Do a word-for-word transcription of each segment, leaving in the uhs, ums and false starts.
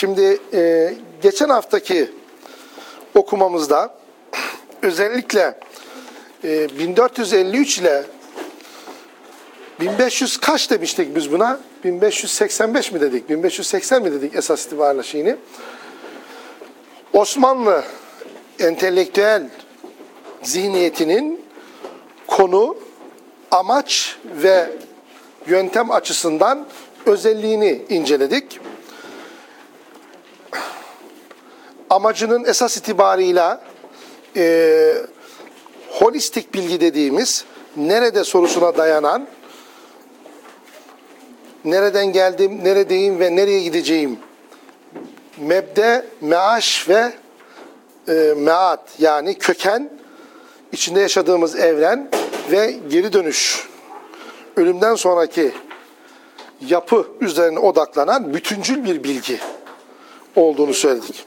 Şimdi e, geçen haftaki okumamızda özellikle e, bin dört yüz elli üç ile bin beş yüz kaç demiştik biz buna? bin beş yüz seksen beş mi dedik? bin beş yüz seksen mi dedik esas itibariyle şeyini? Osmanlı entelektüel zihniyetinin konu, amaç ve yöntem açısından özelliğini inceledik. Amacının esas itibarıyla e, holistik bilgi dediğimiz, nerede sorusuna dayanan, nereden geldim, neredeyim ve nereye gideceğim, mebde, meaş ve e, meat, yani köken, içinde yaşadığımız evren ve geri dönüş, ölümden sonraki yapı üzerine odaklanan bütüncül bir bilgi olduğunu söyledik.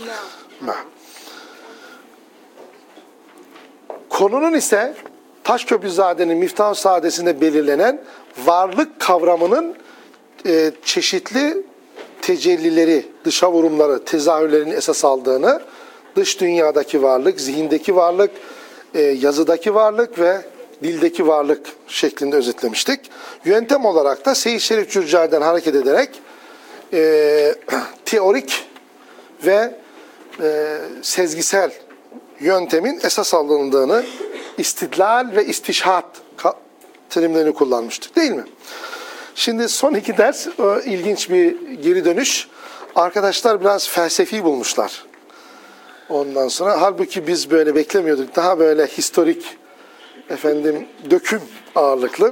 Konunun ise Taşköprüzade'nin Miftah-ı Saadesi'nde belirlenen varlık kavramının e, çeşitli tecellileri, dışa vurumları, tezahürlerini esas aldığını, dış dünyadaki varlık, zihindeki varlık, e, yazıdaki varlık ve dildeki varlık şeklinde özetlemiştik. Yöntem olarak da Seyyid Şerif Cürcani'den hareket ederek e, teorik ve e, sezgisel yöntemin esas alındığını, istidlal ve istişhat terimlerini kullanmıştık, değil mi? Şimdi son iki ders o, ilginç bir geri dönüş. Arkadaşlar biraz felsefi bulmuşlar. Ondan sonra halbuki biz böyle beklemiyorduk. Daha böyle historik, efendim döküm ağırlıklı.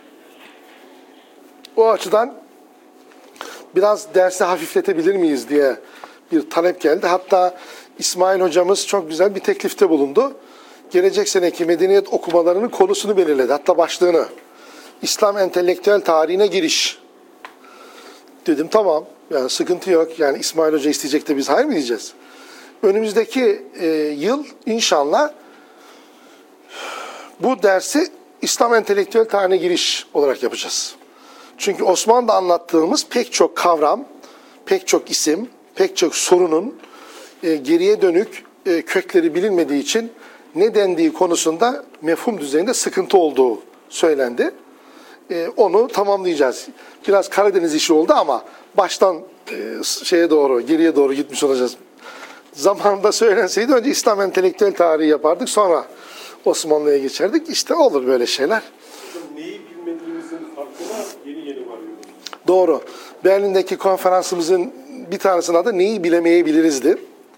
O açıdan biraz dersi hafifletebilir miyiz diye bir talep geldi. Hatta İsmail hocamız çok güzel bir teklifte bulundu. Gelecek seneki medeniyet okumalarının konusunu belirledi. Hatta başlığını. İslam entelektüel tarihine giriş. Dedim tamam. Yani sıkıntı yok. Yani İsmail Hoca isteyecek de biz hayır mı diyeceğiz? Önümüzdeki e, yıl inşallah bu dersi İslam entelektüel tarihine giriş olarak yapacağız. Çünkü Osmanlı'da anlattığımız pek çok kavram, pek çok isim, pek çok sorunun e, geriye dönük e, kökleri bilinmediği için ne dendiği konusunda mefhum düzeyinde sıkıntı olduğu söylendi. E, onu tamamlayacağız. Biraz Karadeniz işi oldu ama baştan e, şeye doğru, geriye doğru gitmiş olacağız. Zamanında söylenseydi önce İslam entelektüel tarihi yapardık, sonra Osmanlı'ya geçerdik. İşte olur böyle şeyler. Neyi bilmediğimizin farkına yeni yeni varıyoruz. Doğru. Berlin'deki konferansımızın bir tanesinin adı neyi bilemeyebilirizdi.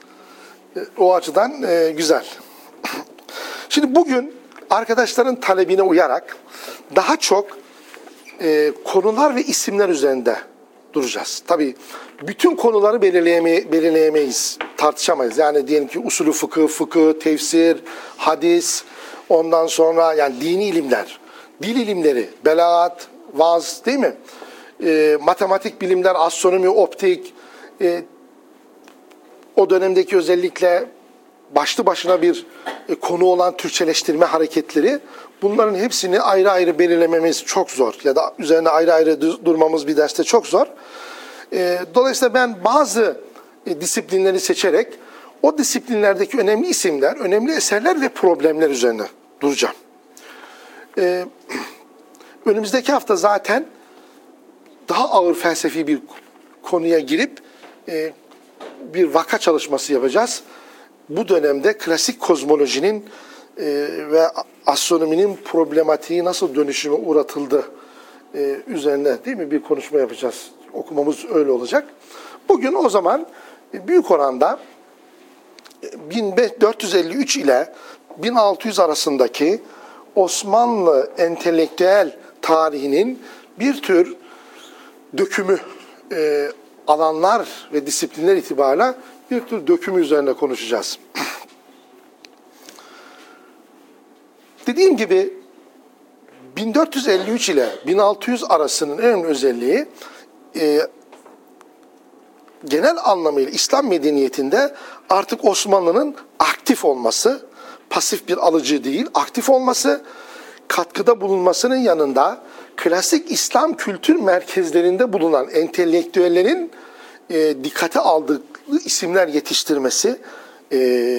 O açıdan e, güzel. Şimdi bugün arkadaşların talebine uyarak daha çok e, konular ve isimler üzerinde duracağız. Tabii bütün konuları belirleyeme, belirleyemeyiz, tartışamayız. Yani diyelim ki usulü fıkıh, fıkıh, tefsir, hadis, ondan sonra yani dini ilimler, dil ilimleri, belagat, vaaz, değil mi? E, matematik bilimler, astronomi, optik, e, o dönemdeki özellikle başlı başına bir e, konu olan Türkçeleştirme hareketleri, bunların hepsini ayrı ayrı belirlememiz çok zor. Ya da üzerine ayrı ayrı durmamız bir derste çok zor. E, dolayısıyla ben bazı e, disiplinleri seçerek o disiplinlerdeki önemli isimler, önemli eserler ve problemler üzerine duracağım. E, önümüzdeki hafta zaten daha ağır felsefi bir konuya girip e, bir vaka çalışması yapacağız. Bu dönemde klasik kozmolojinin e, ve astronominin problematiği nasıl dönüşüme uğratıldı e, üzerine, değil mi, bir konuşma yapacağız. Okumamız öyle olacak. Bugün o zaman e, büyük oranda bin dört yüz elli üç ile bin altı yüz arasındaki Osmanlı entelektüel tarihinin bir tür dökümü, e, alanlar ve disiplinler itibariyle bir tür dökümü üzerine konuşacağız. Dediğim gibi bin dört yüz elli üç ile bin altı yüz arasının en önemli özelliği e, genel anlamıyla İslam medeniyetinde artık Osmanlı'nın aktif olması, pasif bir alıcı değil, aktif olması, katkıda bulunmasının yanında klasik İslam kültür merkezlerinde bulunan entelektüellerin e, dikkate aldığı isimler yetiştirmesi e,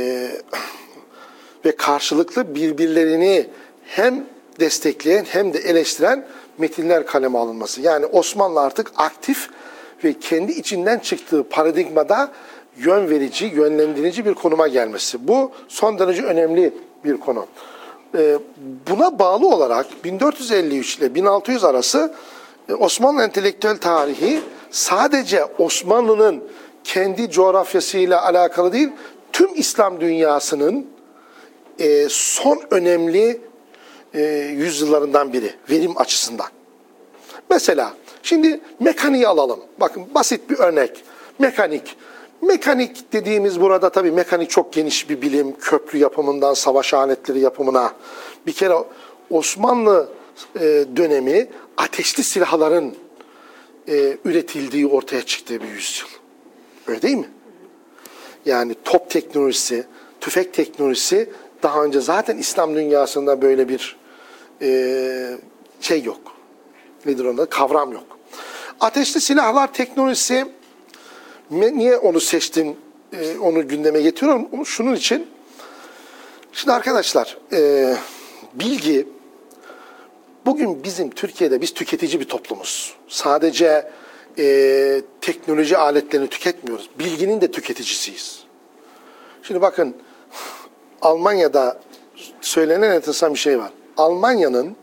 ve karşılıklı birbirlerini hem destekleyen hem de eleştiren metinler kaleme alınması. Yani Osmanlı artık aktif ve kendi içinden çıktığı paradigmada yön verici, yönlendirici bir konuma gelmesi. Bu son derece önemli bir konu. Buna bağlı olarak bin dört yüz elli üç ile bin altı yüz arası Osmanlı entelektüel tarihi sadece Osmanlı'nın kendi coğrafyasıyla alakalı değil, tüm İslam dünyasının son önemli yüzyıllarından biri verim açısından. Mesela şimdi mekaniği alalım. Bakın basit bir örnek. Mekanik. Mekanik dediğimiz burada tabii mekanik çok geniş bir bilim. Köprü yapımından savaş aletleri yapımına. Bir kere Osmanlı dönemi ateşli silahların üretildiği ortaya çıktığı bir yüzyıl. Öyle değil mi? Yani top teknolojisi, tüfek teknolojisi daha önce zaten İslam dünyasında böyle bir e, şey yok. Nedir onda? Kavram yok. Ateşli silahlar teknolojisi, niye onu seçtim, e, onu gündeme getiriyorum? Şunun için, şimdi arkadaşlar, e, bilgi, bugün bizim Türkiye'de biz tüketici bir toplumuz. Sadece e, teknoloji aletlerini tüketmiyoruz. Bilginin de tüketicisiyiz. Şimdi bakın, Almanya'da söylenen enteresan bir şey var. Almanya'nın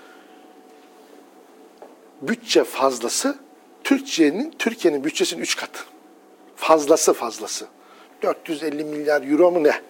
bütçe fazlası Türkiye'nin Türkiye'nin bütçesinin üç katı. Fazlası fazlası. dört yüz elli milyar euro mu ne?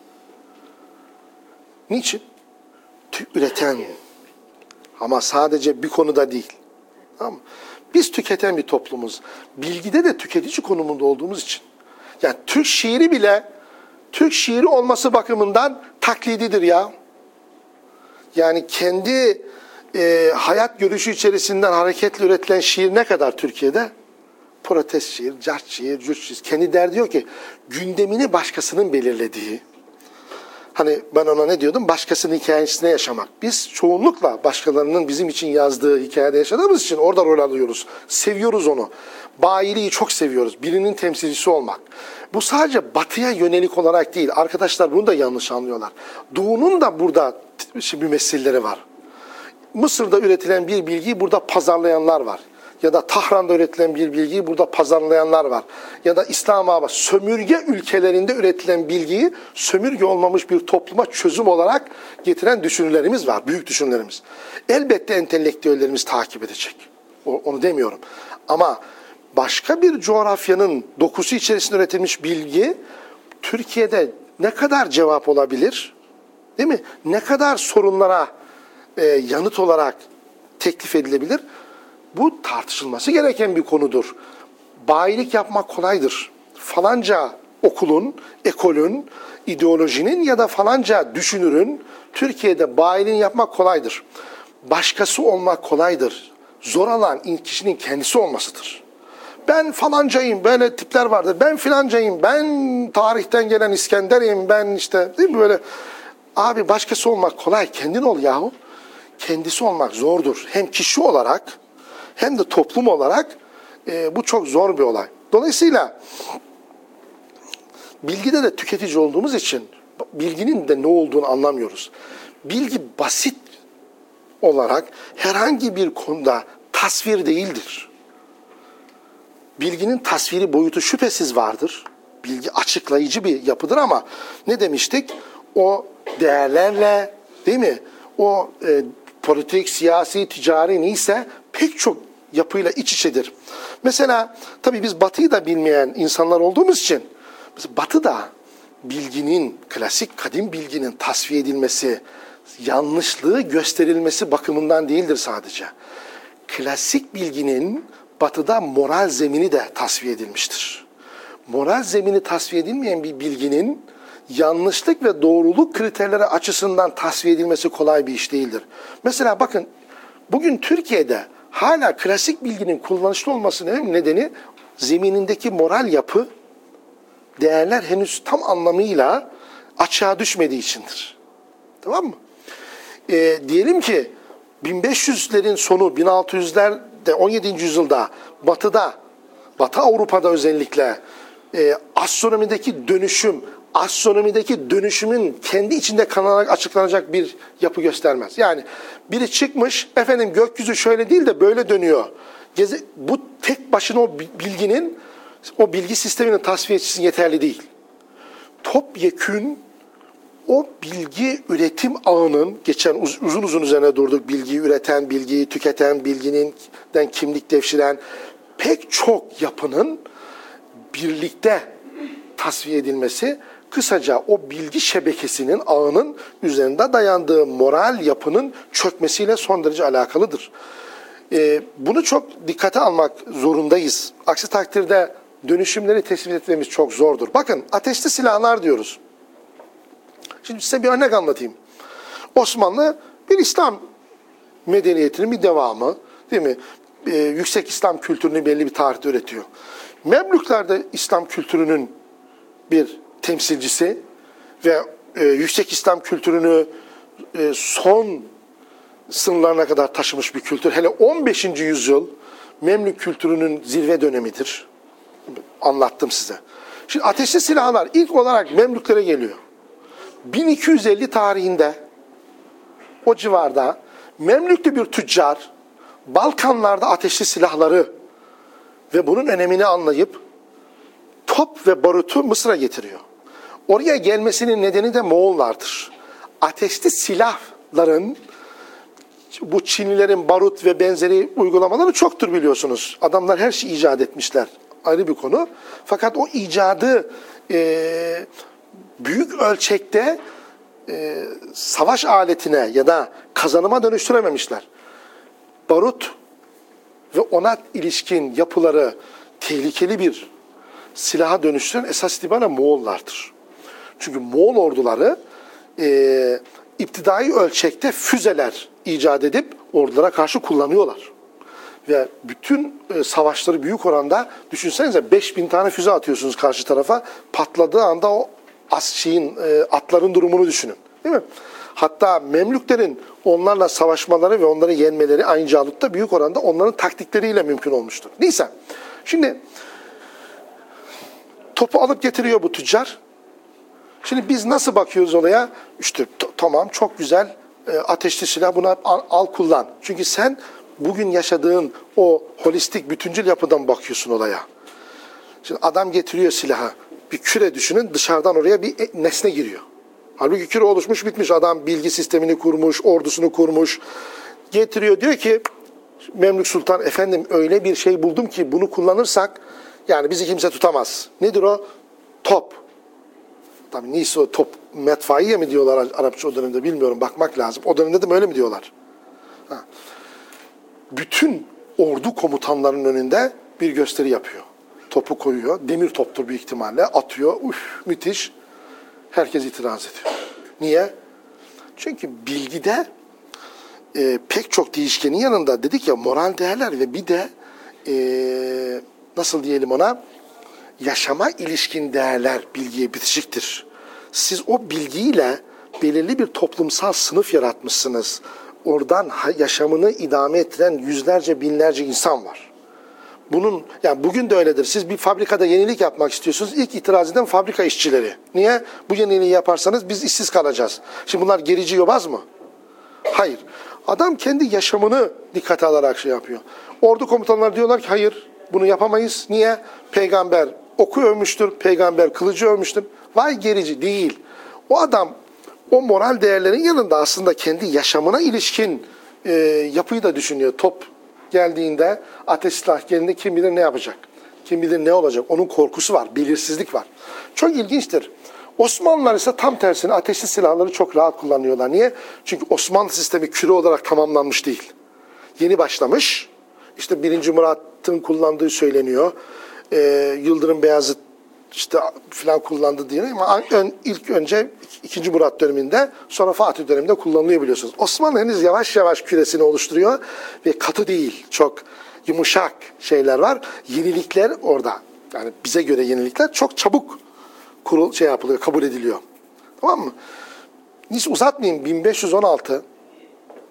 Niçin? Üreten. Ama sadece bir konuda değil. Tamam mı? Biz tüketen bir toplumuz. Bilgide de tüketici konumunda olduğumuz için. Yani Türk şiiri bile Türk şiiri olması bakımından taklididir ya. Yani kendi e, hayat görüşü içerisinden hareketle üretilen şiir ne kadar Türkiye'de? Protest şiir, cart şiir, cürt şiir. Kendi der diyor ki gündemini başkasının belirlediği. Hani ben ona ne diyordum? Başkasının hikayesine yaşamak. Biz çoğunlukla başkalarının bizim için yazdığı hikayede yaşadığımız için orada rol alıyoruz. Seviyoruz onu. Bayiliği çok seviyoruz. Birinin temsilcisi olmak. Bu sadece batıya yönelik olarak değil. Arkadaşlar bunu da yanlış anlıyorlar. Doğu'nun da burada bir meseleleri var. Mısır'da üretilen bir bilgiyi burada pazarlayanlar var. Ya da Tahran'da üretilen bir bilgiyi burada pazarlayanlar var. Ya da İslamabad, sömürge ülkelerinde üretilen bilgiyi sömürge olmamış bir topluma çözüm olarak getiren düşünürlerimiz var. Büyük düşünürlerimiz. Elbette entelektüellerimiz takip edecek. Onu demiyorum. Ama başka bir coğrafyanın dokusu içerisinde üretilmiş bilgi Türkiye'de ne kadar cevap olabilir? Değil mi? Ne kadar sorunlara e, yanıt olarak teklif edilebilir? Bu tartışılması gereken bir konudur. Bayilik yapmak kolaydır. Falanca okulun, ekolün, ideolojinin ya da falanca düşünürün Türkiye'de bayiliğini yapmak kolaydır. Başkası olmak kolaydır. Zor olan kişinin kendisi olmasıdır. Ben falancayım, böyle tipler vardır. Ben filancayım, ben tarihten gelen İskender'im, ben işte değil mi böyle. Abi başkası olmak kolay, kendin ol yahu. Kendisi olmak zordur. Hem kişi olarak hem de toplum olarak e, bu çok zor bir olay. Dolayısıyla bilgide de tüketici olduğumuz için bilginin de ne olduğunu anlamıyoruz. Bilgi basit olarak herhangi bir konuda tasvir değildir. Bilginin tasviri boyutu şüphesiz vardır. Bilgi açıklayıcı bir yapıdır ama ne demiştik? O değerlerle, değil mi? O e, politik, siyasi, ticari neyse pek çok yapıyla iç içedir. Mesela tabii biz Batı'yı da bilmeyen insanlar olduğumuz için Batı'da bilginin, klasik kadim bilginin tasfiye edilmesi, yanlışlığı gösterilmesi bakımından değildir sadece. Klasik bilginin Batı'da moral zemini de tasfiye edilmiştir. Moral zemini tasfiye edilmeyen bir bilginin yanlışlık ve doğruluk kriterleri açısından tasfiye edilmesi kolay bir iş değildir. Mesela bakın bugün Türkiye'de hala klasik bilginin kullanışlı olmasının nedeni zeminindeki moral yapı, değerler henüz tam anlamıyla açığa düşmediği içindir. Tamam mı? E, diyelim ki bin beş yüzlerin sonu bin altı yüzlerde on yedinci yüzyılda Batı'da Batı Avrupa'da özellikle e, astronomideki dönüşüm, astronomideki dönüşümün kendi içinde kanarak açıklanacak bir yapı göstermez. Yani biri çıkmış, efendim gökyüzü şöyle değil de böyle dönüyor. Gezi, bu tek başına o bilginin, o bilgi sisteminin tasfiye için yeterli değil. Topyekün o bilgi üretim ağının, geçen uz, uzun uzun üzerine durduk, bilgiyi üreten, bilgiyi tüketen, bilginin kimlik devşiren pek çok yapının birlikte tasfiye edilmesi, kısaca o bilgi şebekesinin, ağının üzerinde dayandığı moral yapının çökmesiyle son derece alakalıdır. Ee, bunu çok dikkate almak zorundayız. Aksi takdirde dönüşümleri tespit etmemiz çok zordur. Bakın, ateşli silahlar diyoruz. Şimdi size bir örnek anlatayım. Osmanlı bir İslam medeniyetinin bir devamı, değil mi? Ee, yüksek İslam kültürünü belli bir tarihte üretiyor. Memlükler de İslam kültürünün bir temsilcisi ve e, yüksek İslam kültürünü e, son sınırlarına kadar taşımış bir kültür. Hele on beşinci yüzyıl Memlük kültürünün zirve dönemidir. Anlattım size. Şimdi ateşli silahlar ilk olarak Memlüklere geliyor. bin iki yüz elli tarihinde o civarda Memlüklü bir tüccar Balkanlarda ateşli silahları ve bunun önemini anlayıp top ve barutu Mısır'a getiriyor. Oraya gelmesinin nedeni de Moğollardır. Ateşli silahların, bu Çinlilerin barut ve benzeri uygulamaları çoktur biliyorsunuz. Adamlar her şeyi icat etmişler. Ayrı bir konu. Fakat o icadı e, büyük ölçekte e, savaş aletine ya da kazanıma dönüştürememişler. Barut ve ona ilişkin yapıları tehlikeli bir silaha dönüştüren esas itibariyle Moğollardır. Çünkü Moğol orduları e, iptidai ölçekte füzeler icat edip ordulara karşı kullanıyorlar. Ve bütün e, savaşları büyük oranda, düşünsenize beş bin tane füze atıyorsunuz karşı tarafa, patladığı anda o as şeyin, e, atların durumunu düşünün. Değil mi? Hatta Memlüklerin onlarla savaşmaları ve onları yenmeleri aynı Calut'ta büyük oranda onların taktikleriyle mümkün olmuştur. Neyse, şimdi topu alıp getiriyor bu tüccar. Şimdi biz nasıl bakıyoruz olaya? İşte tamam, çok güzel, e, ateşli silah, buna al, al kullan. Çünkü sen bugün yaşadığın o holistik, bütüncül yapıdan bakıyorsun olaya. Şimdi adam getiriyor silahı. Bir küre düşünün, dışarıdan oraya bir nesne giriyor. Halbuki küre oluşmuş, bitmiş. Adam bilgi sistemini kurmuş, ordusunu kurmuş. Getiriyor, diyor ki Memlük Sultan, efendim öyle bir şey buldum ki bunu kullanırsak yani bizi kimse tutamaz. Nedir o? Top. Tabii neyse o top, metfaiye mi diyorlar Arapça o dönemde bilmiyorum, bakmak lazım. O dönemde de öyle mi diyorlar? Ha. Bütün ordu komutanlarının önünde bir gösteri yapıyor. Topu koyuyor, demir toptur büyük ihtimalle, atıyor, uf müthiş. Herkes itiraz ediyor. Niye? Çünkü bilgide e, pek çok değişkenin yanında dedik ya, moral değerler ve bir de e, nasıl diyelim ona, yaşama ilişkin değerler bilgiye bitişiktir. Siz o bilgiyle belirli bir toplumsal sınıf yaratmışsınız. Oradan yaşamını idame ettiren yüzlerce, binlerce insan var. Bunun, yani bugün de öyledir. Siz bir fabrikada yenilik yapmak istiyorsunuz. İlk itiraz eden fabrika işçileri. Niye? Bu yeniliği yaparsanız biz işsiz kalacağız. Şimdi bunlar gerici yobaz mı? Hayır. Adam kendi yaşamını dikkate alarak şey yapıyor. Ordu komutanları diyorlar ki hayır, bunu yapamayız. Niye? Peygamber oku övmüştür, peygamber kılıcı övmüştür. Vay gerici, değil. O adam o moral değerlerin yanında aslında kendi yaşamına ilişkin e, yapıyı da düşünüyor. Top geldiğinde, ateş silah geldiğinde kim bilir ne yapacak? Kim bilir ne olacak? Onun korkusu var, belirsizlik var. Çok ilginçtir. Osmanlılar ise tam tersine ateşli silahları çok rahat kullanıyorlar. Niye? Çünkü Osmanlı sistemi küre olarak tamamlanmış değil. Yeni başlamış. İşte birinci Murat'ın kullandığı söyleniyor. Ee, Yıldırım Beyazıt işte filan kullandı diye, ama ön, ilk önce ikinci Murat döneminde, sonra Fatih döneminde kullanılıyor biliyorsunuz. Osmanlı henüz yavaş yavaş küresini oluşturuyor ve katı değil, çok yumuşak şeyler var. Yenilikler orada, yani bize göre yenilikler çok çabuk kurul şey yapılıyor, kabul ediliyor. Tamam mı? Hiç uzatmayayım. bin beş yüz on altı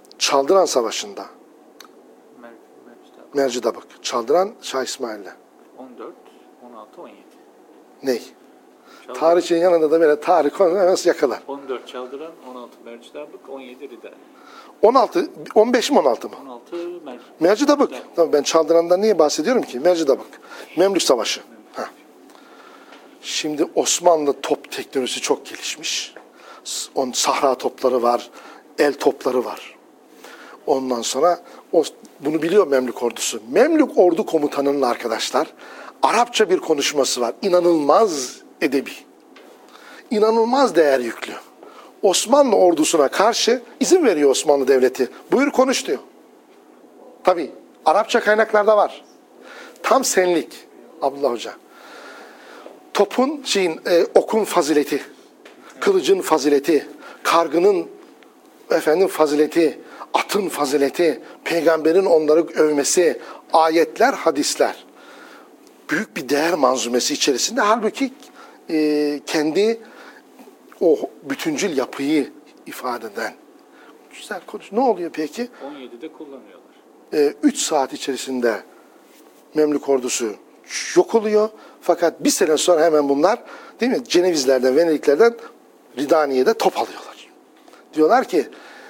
Çaldıran Savaşı'nda Mercidabık, Çaldıran Şah İsmail'le. on dört, on altı, on yedi. Ney? Çaldıran, Tarihçinin yanında da böyle tarih konuları nasıl yakalar? on dört Çaldıran, on altı Mercidabık, on yedi Rida. on altı, on beş mi on altı mı? on altı Mer. Mercidabık. Tamam, ben Çaldıran'dan niye bahsediyorum ki? Mercidabık. Memlük Savaşı. Ha. Şimdi Osmanlı top teknolojisi çok gelişmiş. On sahra topları var, el topları var. Ondan sonra o, bunu biliyor Memlük ordusu. Memlük ordu komutanının arkadaşlar Arapça bir konuşması var. İnanılmaz edebi. İnanılmaz değer yüklü. Osmanlı ordusuna karşı izin veriyor Osmanlı Devleti. Buyur konuş diyor. Tabii Arapça kaynaklarda var. Tam senlik Abdullah Hoca. Topun, şeyin, e, okun fazileti, kılıcın fazileti, kargının efendim fazileti, atın fazileti, peygamberin onları övmesi, ayetler, hadisler. Büyük bir değer manzumesi içerisinde. Halbuki e, kendi o bütüncül yapıyı ifade eden. Güzel konuş. Ne oluyor peki? on yedide kullanıyorlar. E, üç saat içerisinde Memlük ordusu yok oluyor. Fakat bir sene sonra hemen bunlar değil mi? Cenevizlerden, Venediklerden Ridaniye'de top alıyorlar. Diyorlar ki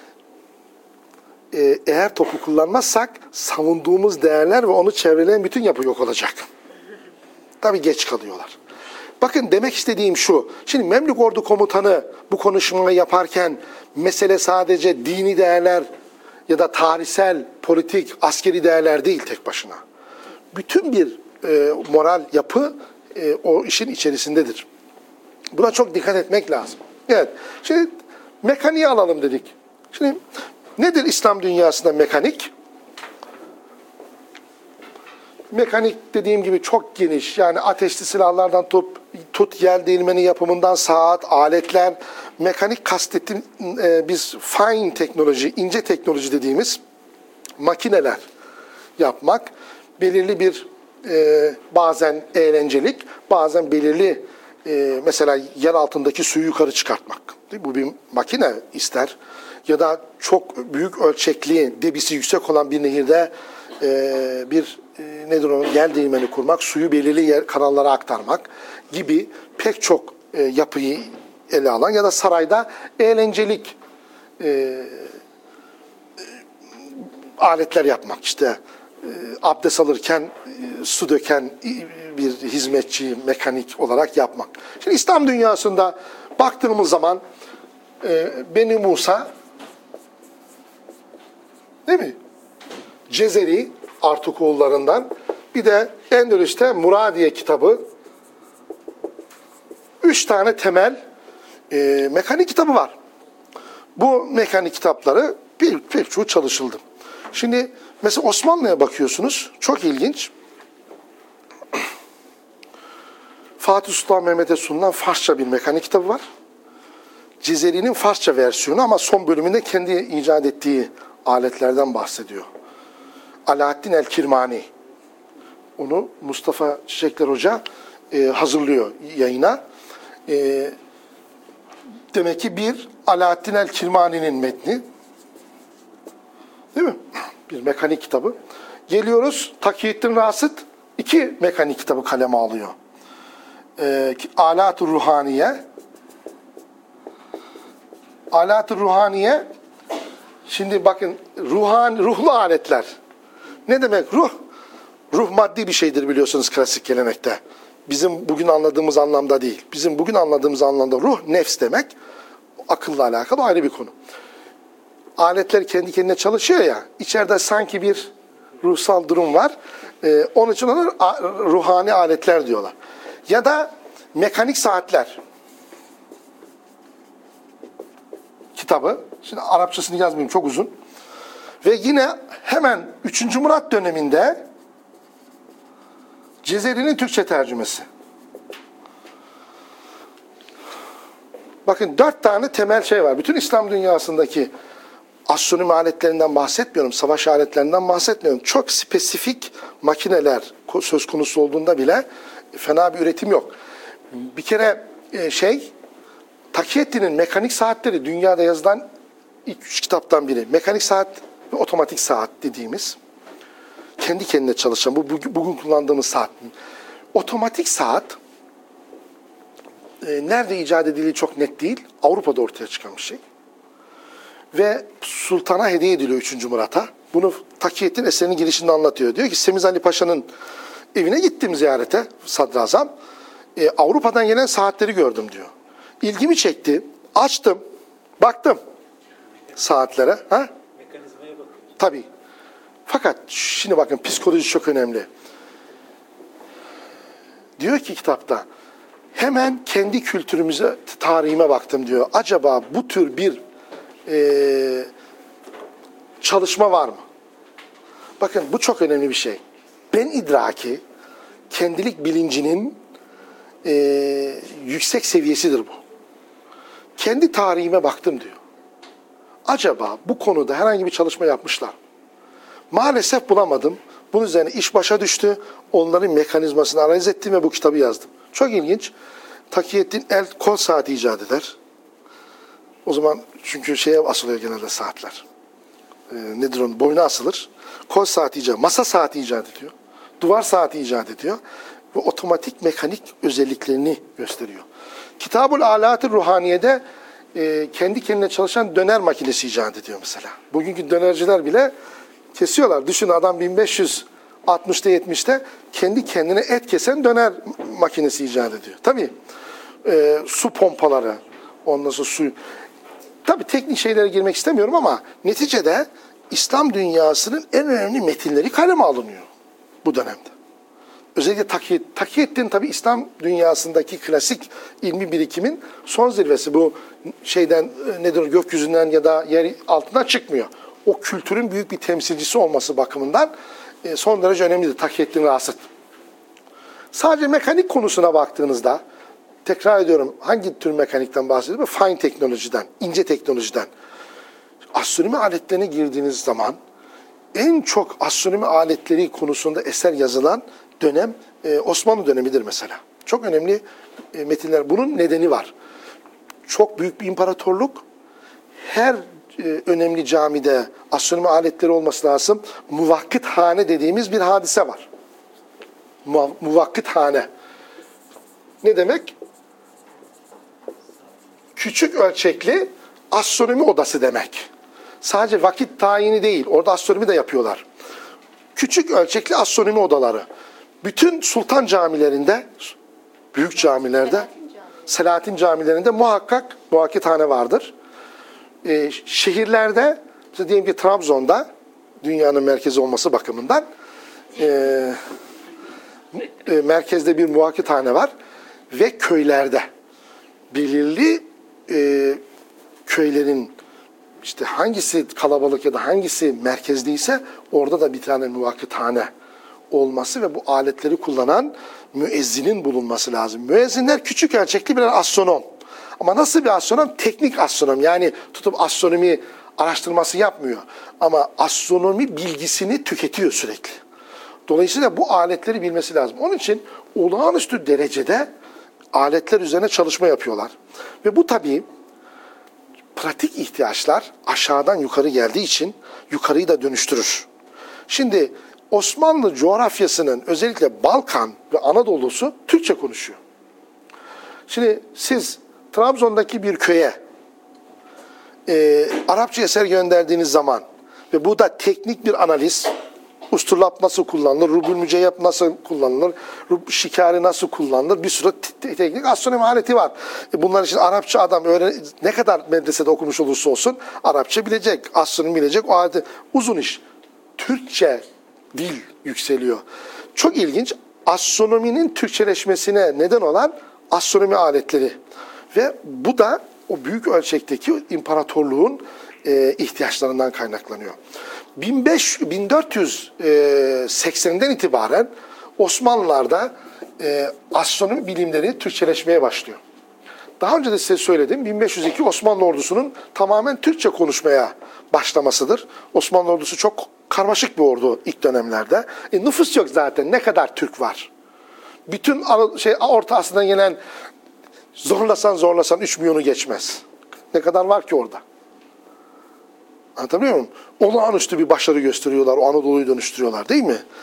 e, eğer topu kullanmazsak savunduğumuz değerler ve onu çevreleyen bütün yapı yok olacak. Tabii geç kalıyorlar. Bakın demek istediğim şu. Şimdi Memlük Ordu Komutanı bu konuşmayı yaparken mesele sadece dini değerler ya da tarihsel, politik, askeri değerler değil tek başına. Bütün bir e, moral yapı e, o işin içerisindedir. Buna çok dikkat etmek lazım. Evet. Şimdi mekaniği alalım dedik. Şimdi nedir İslam dünyasında mekanik? Mekanik dediğim gibi çok geniş. Yani ateşli silahlardan tut, tut yel değirmeni yapımından saat, aletler, mekanik kastettiğim e, biz fine teknoloji, ince teknoloji dediğimiz makineler yapmak, belirli bir e, bazen eğlencelik, bazen belirli e, mesela yer altındaki suyu yukarı çıkartmak. Değil mi? Bu bir makine ister. Ya da çok büyük ölçekli, debisi yüksek olan bir nehirde e, bir e, nedir o, yel değirmeni kurmak, suyu belirli yer, kanallara aktarmak gibi pek çok e, yapıyı ele alan ya da sarayda eğlencelik e, e, aletler yapmak, işte e, abdest alırken e, su döken e, bir hizmetçi, mekanik olarak yapmak. Şimdi İslam dünyasında baktığımız zaman e, Beni Musa, değil mi? Cezeri Artukoğullarından, bir de Endülüs'te Muradiye kitabı, üç tane temel e, mekanik kitabı var. Bu mekanik kitapları bir, pek çoğu çalışıldı. Şimdi mesela Osmanlı'ya bakıyorsunuz, çok ilginç. Fatih Sultan Mehmet'e sunulan Farsça bir mekanik kitabı var. Cezeri'nin Farsça versiyonu ama son bölümünde kendi icat ettiği aletlerden bahsediyor. Alaaddin el-Kirmani. Onu Mustafa Çiçekler Hoca e, hazırlıyor yayına. E, demek ki bir Alaaddin el-Kirmani'nin metni. Değil mi? Bir mekanik kitabı. Geliyoruz Takiyettin Rasıt iki mekanik kitabı kaleme alıyor. E, Alat-ı Ruhaniye. Alat-ı Ruhaniye. Şimdi bakın ruhan, ruhlu aletler. Ne demek ruh? Ruh maddi bir şeydir biliyorsunuz klasik gelenekte. Bizim bugün anladığımız anlamda değil. Bizim bugün anladığımız anlamda ruh nefs demek. Akılla alakalı ayrı bir konu. Aletler kendi kendine çalışıyor ya. İçeride sanki bir ruhsal durum var. Ee, onun için ona ruhani aletler diyorlar. Ya da mekanik saatler. Kitabı. Şimdi Arapçasını yazmayayım, çok uzun. Ve yine hemen üçüncü Murat döneminde Cezeri'nin Türkçe tercümesi. Bakın dört tane temel şey var. Bütün İslam dünyasındaki astronomi aletlerinden bahsetmiyorum, savaş aletlerinden bahsetmiyorum. Çok spesifik makineler söz konusu olduğunda bile fena bir üretim yok. Bir kere şey, Takiyettin'in mekanik saatleri dünyada yazılan ilk üç kitaptan biri. Mekanik saat ve otomatik saat dediğimiz. Kendi kendine çalışan, bu bugün kullandığımız saat. Otomatik saat e, nerede icat edildiği çok net değil. Avrupa'da ortaya çıkan bir şey. Ve Sultan'a hediye ediliyor üçüncü Murat'a. Bunu Takiyettin eserinin girişinde anlatıyor. Diyor ki Semiz Ali Paşa'nın evine gittim ziyarete, sadrazam. E, Avrupa'dan gelen saatleri gördüm diyor. İlgimi çekti. Açtım. Baktım saatlere. Ha? Mekanizmaya bakıyoruz. Tabii. Fakat şimdi bakın psikoloji çok önemli. Diyor ki kitapta hemen kendi kültürümüze, tarihime baktım diyor. Acaba bu tür bir e, çalışma var mı? Bakın bu çok önemli bir şey. Ben idraki, kendilik bilincinin e, yüksek seviyesidir bu. Kendi tarihime baktım diyor. Acaba bu konuda herhangi bir çalışma yapmışlar. Maalesef bulamadım. Bunun üzerine iş başa düştü. Onların mekanizmasını analiz ettim ve bu kitabı yazdım. Çok ilginç. Takiyettin el kol saati icat eder. O zaman çünkü şeye asılıyor genelde saatler. Ee, nedir onun? Boyuna asılır. Kol saati icat, masa saati icat ediyor. Duvar saati icat ediyor. Ve otomatik mekanik özelliklerini gösteriyor. Kitab-ül Alat-ı Ruhaniye'de e, kendi kendine çalışan döner makinesi icat ediyor mesela. Bugünkü dönerciler bile kesiyorlar. Düşün adam bin beş yüz altmışta yetmişte kendi kendine et kesen döner makinesi icat ediyor. Tabii e, su pompaları, ondan sonra su... Tabii teknik şeylere girmek istemiyorum ama neticede İslam dünyasının en önemli metinleri kaleme alınıyor bu dönemde. Özellikle Takiyet, Takiyettin tabii İslam dünyasındaki klasik ilmi birikimin son zirvesi. Bu şeyden nedir gökyüzünden ya da yer altından çıkmıyor. O kültürün büyük bir temsilcisi olması bakımından son derece önemlidir Takiyettin Rasıt. Sadece mekanik konusuna baktığınızda, tekrar ediyorum hangi tür mekanikten bahsediyorum? Fine teknolojiden, ince teknolojiden. Astronomi aletlerine girdiğiniz zaman en çok astronomi aletleri konusunda eser yazılan dönem e, Osmanlı dönemidir mesela. Çok önemli e, metinler. Bunun nedeni var. Çok büyük bir imparatorluk. Her e, önemli camide astronomi aletleri olması lazım. Muvakkıthane dediğimiz bir hadise var. Mu, muvakkıthane. Ne demek? Küçük ölçekli astronomi odası demek. Sadece vakit tayini değil, orada astronomi de yapıyorlar. Küçük ölçekli astronomi odaları. Bütün sultan camilerinde, büyük camilerde, Selahattin camilerinde muhakkak muvakkıthane vardır. Ee, şehirlerde, işte diyelim ki Trabzon'da, dünyanın merkezi olması bakımından, e, e, merkezde bir muvakkıthane var. Ve köylerde, belirli e, köylerin, İşte hangisi kalabalık ya da hangisi merkezliyse orada da bir tane muvakkıthane olması ve bu aletleri kullanan müezzinin bulunması lazım. Müezzinler küçük ölçekli birer astronom. Ama nasıl bir astronom? Teknik astronom. Yani tutup astronomi araştırması yapmıyor. Ama astronomi bilgisini tüketiyor sürekli. Dolayısıyla bu aletleri bilmesi lazım. Onun için olağanüstü derecede aletler üzerine çalışma yapıyorlar. Ve bu tabii pratik ihtiyaçlar aşağıdan yukarı geldiği için yukarıyı da dönüştürür. Şimdi Osmanlı coğrafyasının özellikle Balkan ve Anadolu'su Türkçe konuşuyor. Şimdi siz Trabzon'daki bir köye e, Arapça eser gönderdiğiniz zaman ve bu da teknik bir analiz, usturlap nasıl kullanılır, rubül müceyyep nasıl kullanılır, şikari nasıl kullanılır, bir sürü te teknik astronomi aleti var. E bunlar için Arapça adam öğren ne kadar medresede okumuş olursa olsun Arapça bilecek, astronomi bilecek, o aleti uzun iş. Türkçe dil yükseliyor. Çok ilginç, astronominin Türkçeleşmesine neden olan astronomi aletleri ve bu da o büyük ölçekteki imparatorluğun e, ihtiyaçlarından kaynaklanıyor. bin beş yüz bin dört yüz sekseninden itibaren Osmanlılar'da e, astronomi bilimleri Türkçeleşmeye başlıyor. Daha önce de size söyledim, bin beş yüz iki Osmanlı ordusunun tamamen Türkçe konuşmaya başlamasıdır. Osmanlı ordusu çok karmaşık bir ordu ilk dönemlerde. E, nüfus yok zaten, ne kadar Türk var? Bütün şey Orta Asya'dan gelen zorlasan zorlasan üç milyonu geçmez. Ne kadar var ki orada? Anlatabiliyor muyum? Olağanüstü bir başarı gösteriyorlar, o Anadolu'yu dönüştürüyorlar değil mi?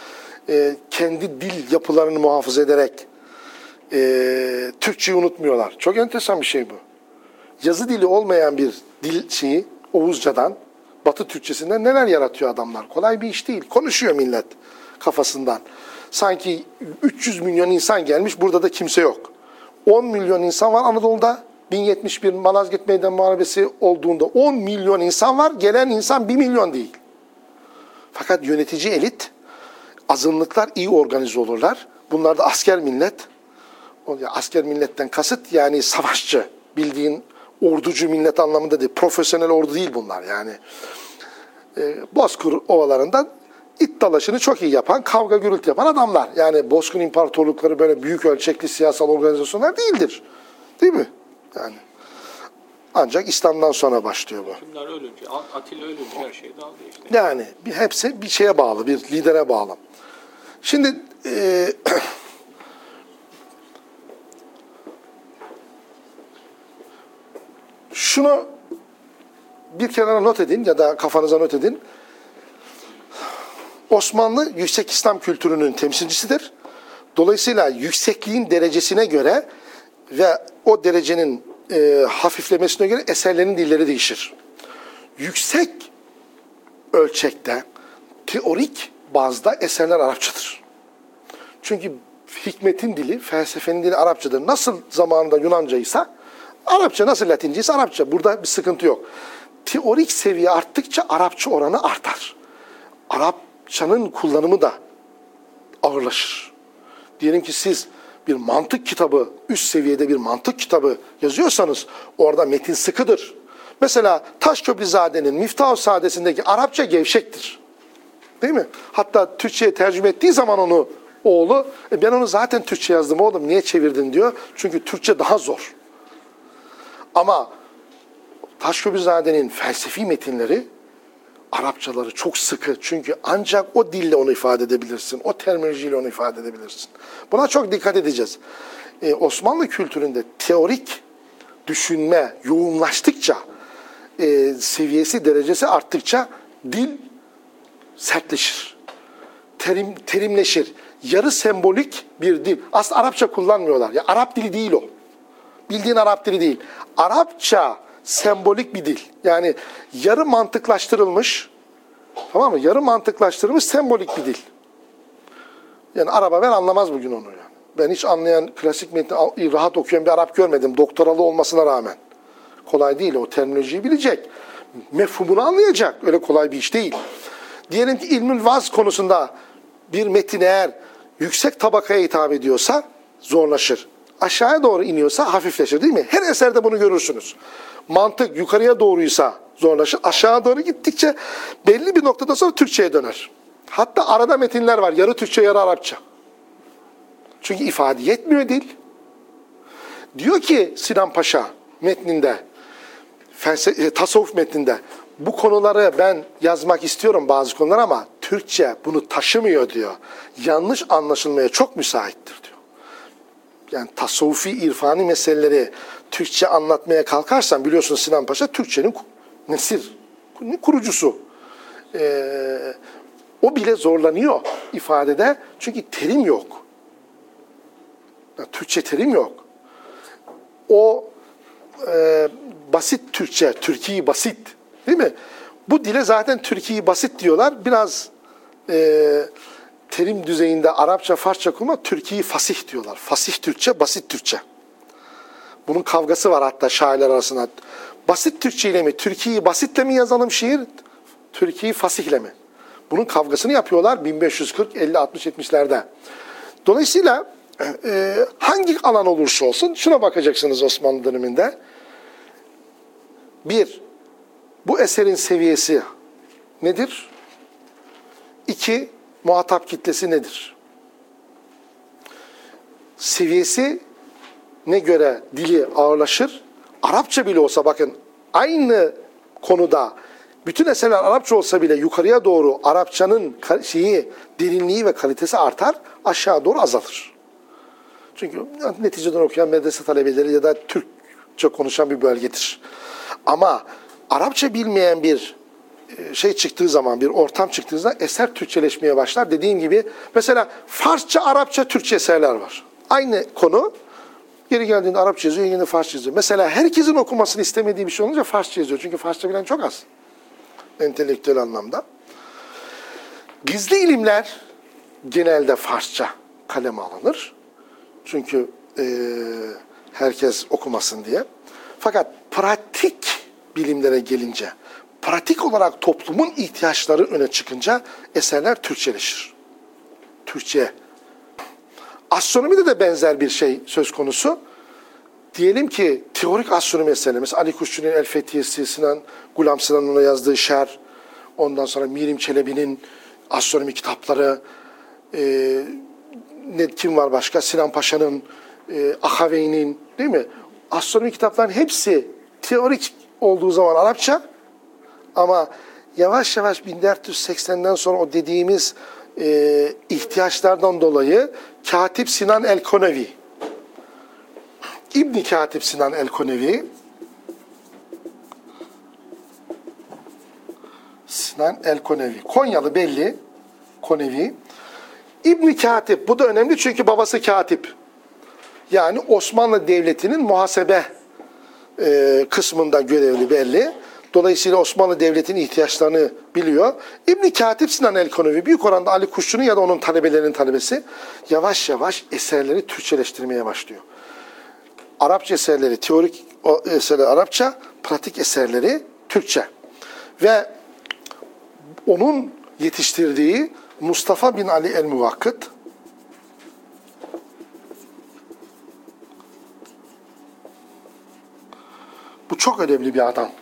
e, kendi dil yapılarını muhafaza ederek e, Türkçeyi unutmuyorlar. Çok enteresan bir şey bu. Yazı dili olmayan bir dil şeyi Oğuzcadan, Batı Türkçesinden neler yaratıyor adamlar. Kolay bir iş değil. Konuşuyor millet kafasından. Sanki üç yüz milyon insan gelmiş, burada da kimse yok. on milyon insan var Anadolu'da. bin yetmiş bir Malazgirt Meydan Muharebesi olduğunda on milyon insan var. Gelen insan bir milyon değil. Fakat yönetici elit, azınlıklar iyi organize olurlar. Bunlar da asker millet. Asker milletten kasıt yani savaşçı. Bildiğin orducu millet anlamında değil. Profesyonel ordu değil bunlar yani. E, Bozkır ovalarında it dalaşını çok iyi yapan, kavga gürültü yapan adamlar. Yani Bozkır imparatorlukları böyle büyük ölçekli siyasal organizasyonlar değildir. Değil mi? Yani ancak İslam'dan sonra başlıyor bu. Bunlar ölünce, Atilla ölünce her şey dağıldı işte. Yani bir, hepsi bir şeye bağlı, bir lidere bağlı. Şimdi e, şunu bir kenara not edin ya da kafanıza not edin. Osmanlı yüksek İslam kültürünün temsilcisidir. Dolayısıyla yüksekliğin derecesine göre ve o derecenin e, hafiflemesine göre eserlerin dilleri değişir. Yüksek ölçekte teorik bazda eserler Arapçadır. Çünkü hikmetin dili, felsefenin dili Arapçadır. Nasıl zamanında Yunancaysa Arapça, nasıl Latinceyse Arapça. Burada bir sıkıntı yok. Teorik seviye arttıkça Arapça oranı artar. Arapçanın kullanımı da ağırlaşır. Diyelim ki siz bir mantık kitabı, üst seviyede bir mantık kitabı yazıyorsanız orada metin sıkıdır. Mesela Taşköprüzade'nin Miftah-ı Saadesi'ndeki Arapça gevşektir. Değil mi? Hatta Türkçe'ye tercüme ettiği zaman onu oğlu, e ben onu zaten Türkçe yazdım oğlum niye çevirdin diyor. Çünkü Türkçe daha zor. Ama Taşköprüzade'nin felsefi metinleri, Arapçaları çok sıkı. Çünkü ancak o dille onu ifade edebilirsin. O terminolojiyle onu ifade edebilirsin. Buna çok dikkat edeceğiz. Ee, Osmanlı kültüründe teorik düşünme yoğunlaştıkça, e, seviyesi, derecesi arttıkça dil sertleşir. Terim, terimleşir. Yarı sembolik bir dil. Aslında Arapça kullanmıyorlar. Ya Arap dili değil o. Bildiğin Arap dili değil. Arapça sembolik bir dil. Yani yarı mantıklaştırılmış, tamam mı? Yarı mantıklaştırılmış sembolik bir dil. Yani araba ben anlamaz bugün onu yani. Ben hiç anlayan, klasik metni rahat okuyan bir Arap görmedim. Doktoralı olmasına rağmen. Kolay değil, o terminolojiyi bilecek. Mefhumunu anlayacak. Öyle kolay bir iş değil. Diyelim ki ilmül vaz konusunda bir metin eğer yüksek tabakaya hitap ediyorsa zorlaşır. Aşağıya doğru iniyorsa hafifleşir değil mi? Her eserde bunu görürsünüz. Mantık yukarıya doğruysa zorlaşır. Aşağı doğru gittikçe belli bir noktadan sonra Türkçe'ye döner. Hatta arada metinler var. Yarı Türkçe, yarı Arapça. Çünkü ifade yetmiyor dil. Diyor ki Sinan Paşa metninde, felsefe, tasavvuf metninde, bu konuları ben yazmak istiyorum bazı konular ama Türkçe bunu taşımıyor diyor. Yanlış anlaşılmaya çok müsaittir diyor. Yani tasavvufi, irfani meseleleri Türkçe anlatmaya kalkarsan biliyorsun Sinan Paşa Türkçenin nesir, kurucusu. Ee, o bile zorlanıyor ifadede çünkü terim yok. Yani Türkçe terim yok. O e, basit Türkçe, Türkiye basit değil mi? Bu dile zaten Türkiye basit diyorlar. Biraz e, terim düzeyinde Arapça, Farsça kullanma, Türkiye fasih diyorlar. Fasih Türkçe, basit Türkçe. Bunun kavgası var hatta şairler arasında. Basit Türkçe ile mi, Türkiye basitle mi yazalım şiir, Türkiye fasihle mi? Bunun kavgasını yapıyorlar bin beş yüz kırk, elli, altmış, yetmişlerde. Dolayısıyla e, hangi alan olursa olsun şuna bakacaksınız Osmanlı döneminde. Bir, bu eserin seviyesi nedir? İki, muhatap kitlesi nedir? Seviyesi ne göre dili ağırlaşır? Arapça bile olsa bakın aynı konuda bütün eserler Arapça olsa bile yukarıya doğru Arapçanın şeyi, derinliği ve kalitesi artar, aşağı doğru azalır. Çünkü neticeden okuyan medrese talebeleri ya da Türkçe konuşan bir bölgedir. Ama Arapça bilmeyen bir şey çıktığı zaman, bir ortam çıktığı zaman eser Türkçeleşmeye başlar. Dediğim gibi mesela Farsça, Arapça, Türkçe eserler var. Aynı konu. Geri geldiğinde Arapça yazıyor, yine Farsça yazıyor. Mesela herkesin okumasını istemediği bir şey olunca Farsça yazıyor. Çünkü Farsça bilen çok az. Entelektüel anlamda. Gizli ilimler genelde Farsça kaleme alınır. Çünkü e, herkes okumasın diye. Fakat pratik bilimlere gelince, pratik olarak toplumun ihtiyaçları öne çıkınca eserler Türkçeleşir. Türkçe. Astronomide de benzer bir şey söz konusu. Diyelim ki teorik astronomi eserleri, mesela Ali Kuşçu'nun El Fethiyesi, Sinan Gulam Sinan'ın yazdığı Şer, ondan sonra Mirim Çelebi'nin astronomi kitapları, e, ne, kim var başka? Sinan Paşa'nın, e, Ahavey'nin, değil mi? Astronomi kitapların hepsi teorik olduğu zaman Arapça, ama yavaş yavaş bin dört yüz seksenden sonra o dediğimiz e, ihtiyaçlardan dolayı Katip Sinan el-Konevi, İbni Katip Sinan el-Konevi, Sinan el-Konevi, Konyalı belli, Konevi. İbni Katip, bu da önemli çünkü babası katip. Yani Osmanlı Devleti'nin muhasebe e, kısmında görevli belli. Dolayısıyla Osmanlı Devleti'nin ihtiyaçlarını biliyor. İbni Katip Sinan el-Konevi büyük oranda Ali Kuşçu'nun ya da onun talebelerinin talebesi, yavaş yavaş eserleri Türkçeleştirmeye başlıyor. Arapça eserleri, teorik eserleri Arapça, pratik eserleri Türkçe. Ve onun yetiştirdiği Mustafa bin Ali el-Muvakkıt, bu çok önemli bir adam.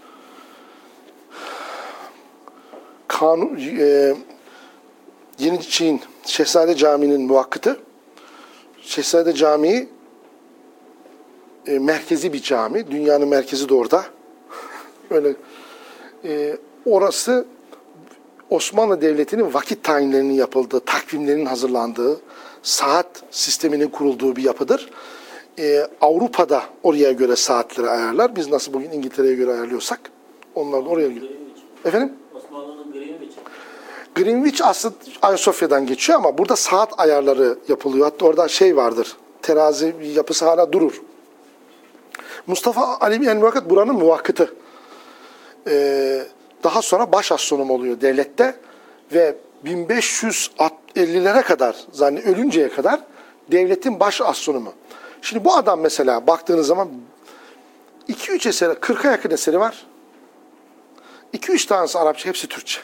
Kanun, e, Yeni Çin Şehzade Camii'nin muvakkıtı. Şehzade Camii e, merkezi bir cami. Dünyanın merkezi de orada. Öyle. E, orası Osmanlı Devleti'nin vakit tayinlerinin yapıldığı, takvimlerinin hazırlandığı, saat sisteminin kurulduğu bir yapıdır. Ee, Avrupa'da oraya göre saatleri ayarlar. Biz nasıl bugün İngiltere'ye göre ayarlıyorsak, onlar da oraya göre. Efendim? Osmanlı'nın Greenwich. Greenwich aslında Ayasofya'dan geçiyor ama burada saat ayarları yapılıyor. Hatta orada şey vardır, terazi yapısı hala durur. Mustafa Ali el-Muvakkıt buranın muvakkıtı. Ee, Daha sonra baş astronom oluyor devlette ve bin beş yüz ellilere kadar, zannet ölünceye kadar devletin baş astronomu. Şimdi bu adam mesela baktığınız zaman iki üç eseri, kırka yakın eseri var. iki üç tanesi Arapça, hepsi Türkçe.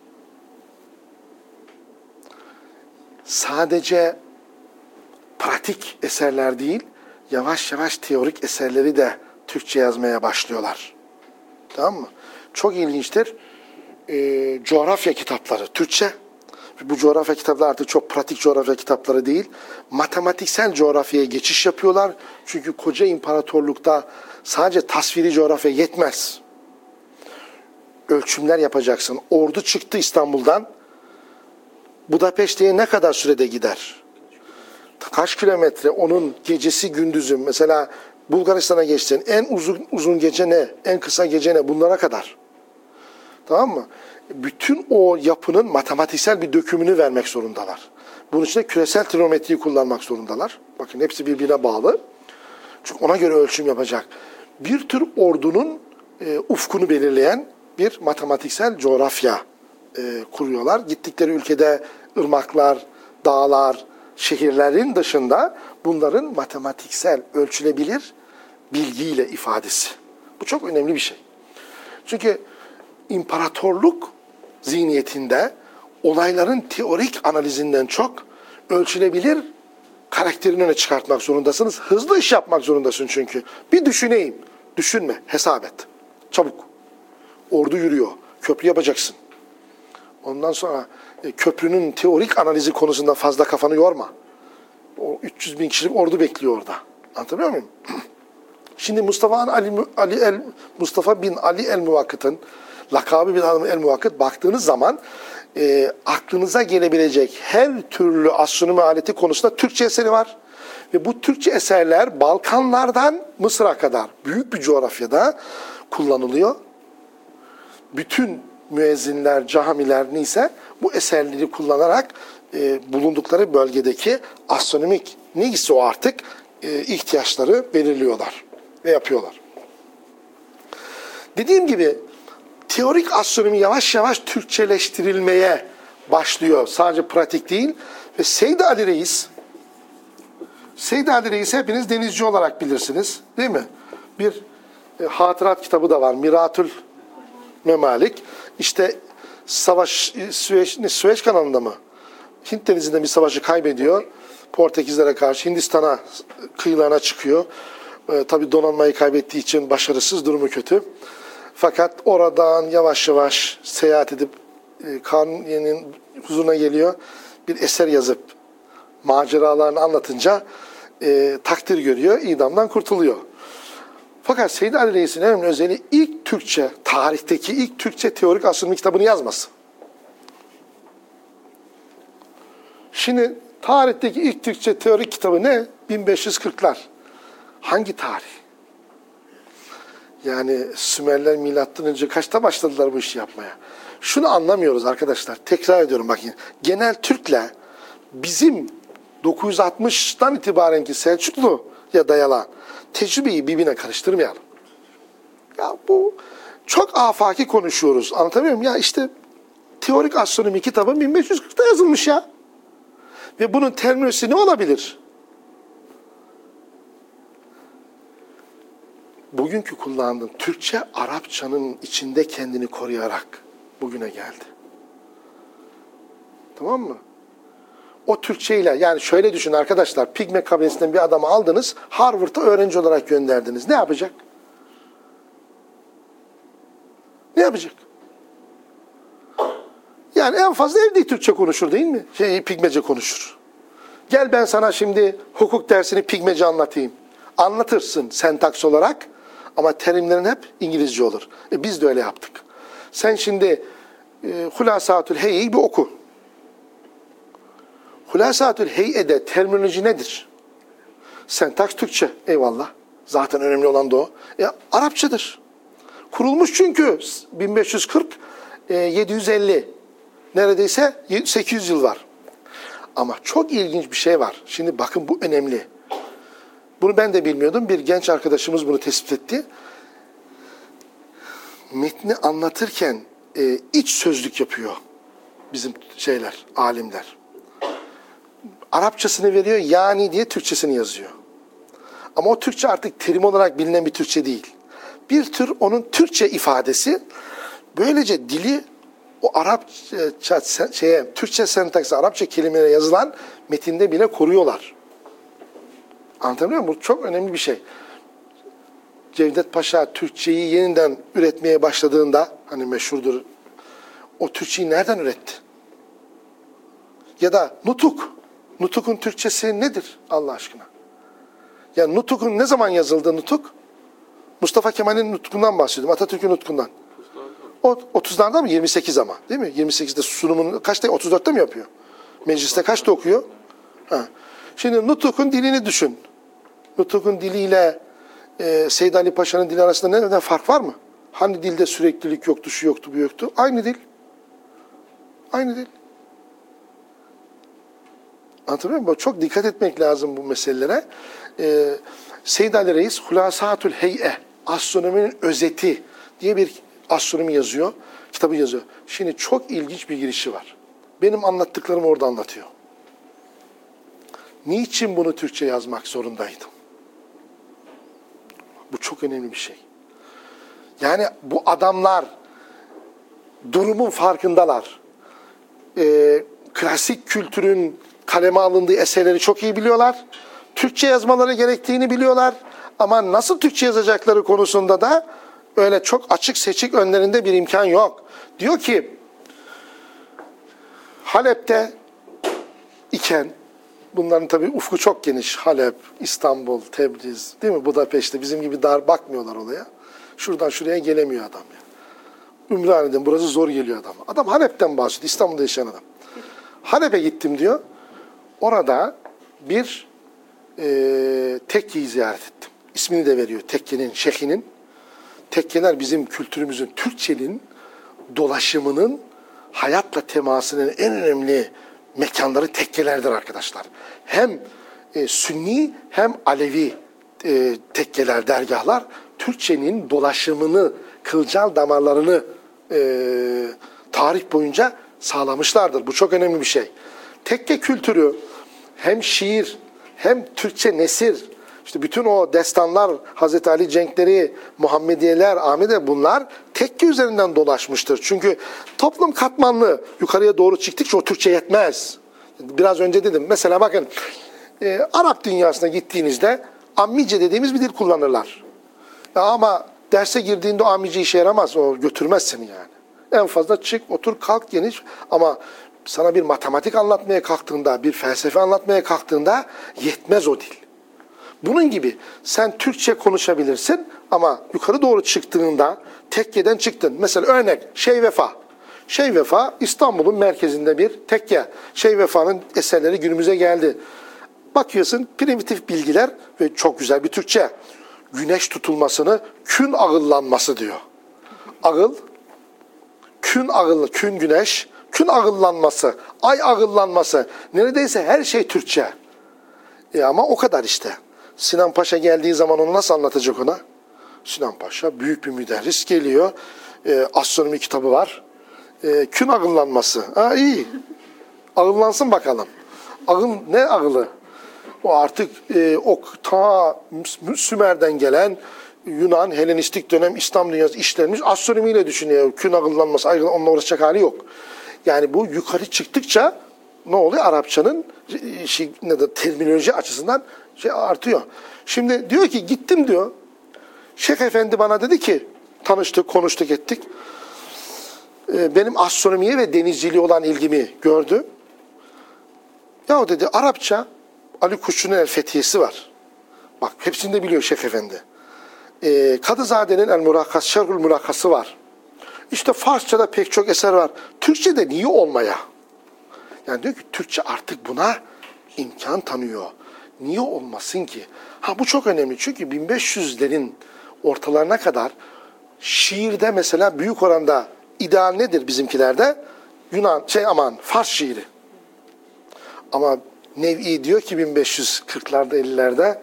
Sadece pratik eserler değil, yavaş yavaş teorik eserleri de Türkçe yazmaya başlıyorlar. Tamam mı? Çok ilginçtir. E, coğrafya kitapları Türkçe. Bu coğrafya kitapları artık çok pratik coğrafya kitapları değil. Matematiksel coğrafyaya geçiş yapıyorlar. Çünkü koca imparatorlukta sadece tasviri coğrafya yetmez. Ölçümler yapacaksın. Ordu çıktı İstanbul'dan. Budapeşte'ye ne kadar sürede gider? Kaç kilometre? Onun gecesi gündüzü. Mesela Bulgaristan'a geçtin. En uzun uzun gece ne? En kısa gece ne? Bunlara kadar. Tamam mı? Bütün o yapının matematiksel bir dökümünü vermek zorundalar. Bunun için de küresel trigonometriyi kullanmak zorundalar. Bakın hepsi birbirine bağlı. Çünkü ona göre ölçüm yapacak. Bir tür ordunun e, ufkunu belirleyen bir matematiksel coğrafya e, kuruyorlar. Gittikleri ülkede ırmaklar, dağlar, şehirlerin dışında bunların matematiksel, ölçülebilir bilgiyle ifadesi. Bu çok önemli bir şey. Çünkü imparatorluk zihniyetinde olayların teorik analizinden çok ölçülebilir karakterini öne çıkartmak zorundasınız. Hızlı iş yapmak zorundasın çünkü. Bir düşüneyim. Düşünme, hesap et. Çabuk. Ordu yürüyor. Köprü yapacaksın. Ondan sonra e, köprünün teorik analizi konusunda fazla kafanı yorma. O üç yüz bin kişilik ordu bekliyor orada. Anlatabiliyor muyum? Şimdi Mustafa Ali, Ali el Mustafa bin Ali el-Muvakkıt'ın lakabı bin Ali el-Muvakkıt baktığınız zaman e, aklınıza gelebilecek her türlü astronomi aleti konusunda Türkçe eseri var. Ve bu Türkçe eserler Balkanlardan Mısır'a kadar büyük bir coğrafyada kullanılıyor. Bütün müezzinler, camiler neyse bu eserleri kullanarak e, bulundukları bölgedeki astronomik neyse o artık e, ihtiyaçları belirliyorlar ve yapıyorlar. Dediğim gibi teorik astronomi yavaş yavaş Türkçeleştirilmeye başlıyor. Sadece pratik değil. Ve Seyyid Ali Reis, Seyyid Ali Reis hepiniz denizci olarak bilirsiniz. Değil mi? Bir e, hatırat kitabı da var. Miratül Memalik. İşte savaş, Süveyş, Süveyş kanalında mı? Hint denizinde bir savaşı kaybediyor. Portekizlere karşı Hindistan'a kıyılarına çıkıyor. E, tabii donanmayı kaybettiği için başarısız, durumu kötü. Fakat oradan yavaş yavaş seyahat edip e, Kanuni'nin huzuruna geliyor. Bir eser yazıp maceralarını anlatınca e, takdir görüyor, idamdan kurtuluyor. Fakat Seyyid Ali Reis'in en önemli özelliği ilk Türkçe, tarihteki ilk Türkçe teorik astronomi kitabını yazması. Şimdi tarihteki ilk Türkçe teorik kitabı ne? bin beş yüz kırklar. Hangi tarih? Yani Sümerler milattan önce kaçta başladılar bu işi yapmaya? Şunu anlamıyoruz arkadaşlar. Tekrar ediyorum bakın. Genel Türk'le bizim dokuz yüz altmıştan itibarenki Selçuklu'ya dayalı tecrübeyi birbirine karıştırmayalım. Ya bu çok afaki konuşuyoruz. Anlatabiliyor muyum? Ya işte teorik astronomi kitabı bin beş yüz kırkta yazılmış ya. Ve bunun terminolojisi ne olabilir? Bugünkü kullandığım Türkçe, Arapçanın içinde kendini koruyarak bugüne geldi. Tamam mı? O Türkçeyle, yani şöyle düşün arkadaşlar, Pigme kabilesinden bir adamı aldınız, Harvard'a öğrenci olarak gönderdiniz. Ne yapacak? Ne yapacak? Yani en fazla evde Türkçe konuşur değil mi? Şey, Pigmece konuşur. Gel ben sana şimdi hukuk dersini Pigmece anlatayım. Anlatırsın sentaks olarak ama terimlerin hep İngilizce olur. E biz de öyle yaptık. Sen şimdi e, Hulasatül Heyye'yi bir oku. Hulasatül Heyye'de terminoloji nedir? Sentaks Türkçe. Eyvallah. Zaten önemli olan da o. E, Arapçadır. Kurulmuş çünkü bin beş yüz kırk, e, yedi yüz elli. Neredeyse sekiz yüz yıl var. Ama çok ilginç bir şey var. Şimdi bakın bu önemli. Bunu ben de bilmiyordum. Bir genç arkadaşımız bunu tespit etti. Metni anlatırken e, iç sözlük yapıyor bizim şeyler, alimler. Arapçasını veriyor, yani diye Türkçesini yazıyor. Ama o Türkçe artık terim olarak bilinen bir Türkçe değil. Bir tür onun Türkçe ifadesi. Böylece dili o Arapça şeye, Türkçe sentaksı, Arapça kelimelere yazılan metinde bile koruyorlar. Anlatabiliyor muyum? Bu çok önemli bir şey. Cevdet Paşa Türkçeyi yeniden üretmeye başladığında, hani meşhurdur, o Türkçeyi nereden üretti? Ya da nutuk. Nutuk'un Türkçesi nedir Allah aşkına? Ya nutuk'un ne zaman yazıldığı nutuk? Mustafa Kemal'in nutkundan bahsediyorum. Atatürk'ün nutkundan. O otuzlarda mı? yirmi sekiz ama. Değil mi? yirmi sekizde sunumunu kaçta? otuz dörtte mi yapıyor? Mecliste kaçta okuyor? Ha. Şimdi nutuk'un dilini düşün. Nutuk'un diliyle e, Seyyid Ali Paşa'nın dili arasında neden fark var mı? Hani dilde süreklilik yoktu, şu yoktu, bu yoktu. Aynı dil. Aynı dil. Anlatabiliyor muyum? Çok dikkat etmek lazım bu meselelere. Ee, Seyyid Ali Reis Hulasatül Hey'e, astronominin özeti diye bir astronomi yazıyor, kitabı yazıyor. Şimdi çok ilginç bir girişi var. Benim anlattıklarımı orada anlatıyor. Niçin bunu Türkçe yazmak zorundaydım? Bu çok önemli bir şey. Yani bu adamlar durumun farkındalar. Ee, klasik kültürün kaleme alındığı eserleri çok iyi biliyorlar. Türkçe yazmaları gerektiğini biliyorlar. Ama nasıl Türkçe yazacakları konusunda da öyle çok açık seçik önlerinde bir imkan yok. Diyor ki, Halep'te iken, bunların tabii ufku çok geniş. Halep, İstanbul, Tebriz, değil mi? Budapeşte bizim gibi dar bakmıyorlar olaya. Şuradan şuraya gelemiyor adam ya. Ümraniye'den burası zor geliyor adam. Adam Halep'ten bahsediyor, İstanbul'da yaşayan adam. Halep'e gittim diyor. Orada bir e, tekkeyi ziyaret ettim. İsmini de veriyor tekkenin, şeyhinin. Tekkeler bizim kültürümüzün, Türkçenin dolaşımının, hayatla temasının en önemli mekanları tekkelerdir arkadaşlar. Hem e, Sünni hem Alevi e, tekkeler, dergahlar Türkçenin dolaşımını, kılcal damarlarını e, tarih boyunca sağlamışlardır. Bu çok önemli bir şey. Tekke kültürü hem şiir hem Türkçe nesir, işte bütün o destanlar, Hazreti Ali cenkleri, Muhammediyeler, Ahmediye, bunlar tekke üzerinden dolaşmıştır. Çünkü toplum katmanlı, yukarıya doğru çıktıkça o Türkçe yetmez. Biraz önce dedim. Mesela bakın e, Arap dünyasına gittiğinizde ammice dediğimiz bir dil kullanırlar. Ya ama derse girdiğinde o ammice işe yaramaz. O götürmez seni yani. En fazla çık, otur, kalk, geniş. Ama sana bir matematik anlatmaya kalktığında, bir felsefe anlatmaya kalktığında yetmez o dil. Bunun gibi sen Türkçe konuşabilirsin ama yukarı doğru çıktığında tekkeden çıktın. Mesela örnek Şeyh Vefa. Şeyh Vefa İstanbul'un merkezinde bir tekke. Şeyh Vefa'nın eserleri günümüze geldi. Bakıyorsun primitif bilgiler ve çok güzel bir Türkçe. Güneş tutulmasını kün ağıllanması diyor. Ağıl, kün ağıl, kün güneş, kün ağıllanması, ay ağıllanması. Neredeyse her şey Türkçe. E ama o kadar işte. Sinan Paşa geldiği zaman onu nasıl anlatacak ona? Sinan Paşa büyük bir müderris geliyor. E, astronomi kitabı var. E, kün ağıllanması. Ha iyi. Ağıllansın bakalım. Ağıl ne ağılı? O artık e, o ta Sümer'den gelen Yunan, Helenistik dönem İslam dünyası işlenmiş astronomiyle düşünüyor. Kün ağıllanması, onunla uğraşacak hali yok. Yani bu yukarı çıktıkça ne oluyor? Arapçanın şey, ne de terminoloji açısından şey artıyor. Şimdi diyor ki gittim diyor. Şeyh Efendi bana dedi ki tanıştık, konuştuk ettik. Ee, benim astronomiye ve denizciliğe olan ilgimi gördü. Ya dedi Arapça Ali Kuşçu'nun El Fethiyesi var. Bak hepsini de biliyor Şeyh Efendi. Ee, Kadızade'nin El Murakas, Şerhül Murakası var. İşte Farsça'da pek çok eser var. Türkçe'de niye olmaya? Yani diyor ki Türkçe artık buna imkan tanıyor. Niye olmasın ki? Ha bu çok önemli çünkü bin beş yüzlerin ortalarına kadar şiirde mesela büyük oranda ideal nedir bizimkilerde? Yunan, şey aman Fars şiiri. Ama Nev'i diyor ki bin beş yüz kırklarda ellilerde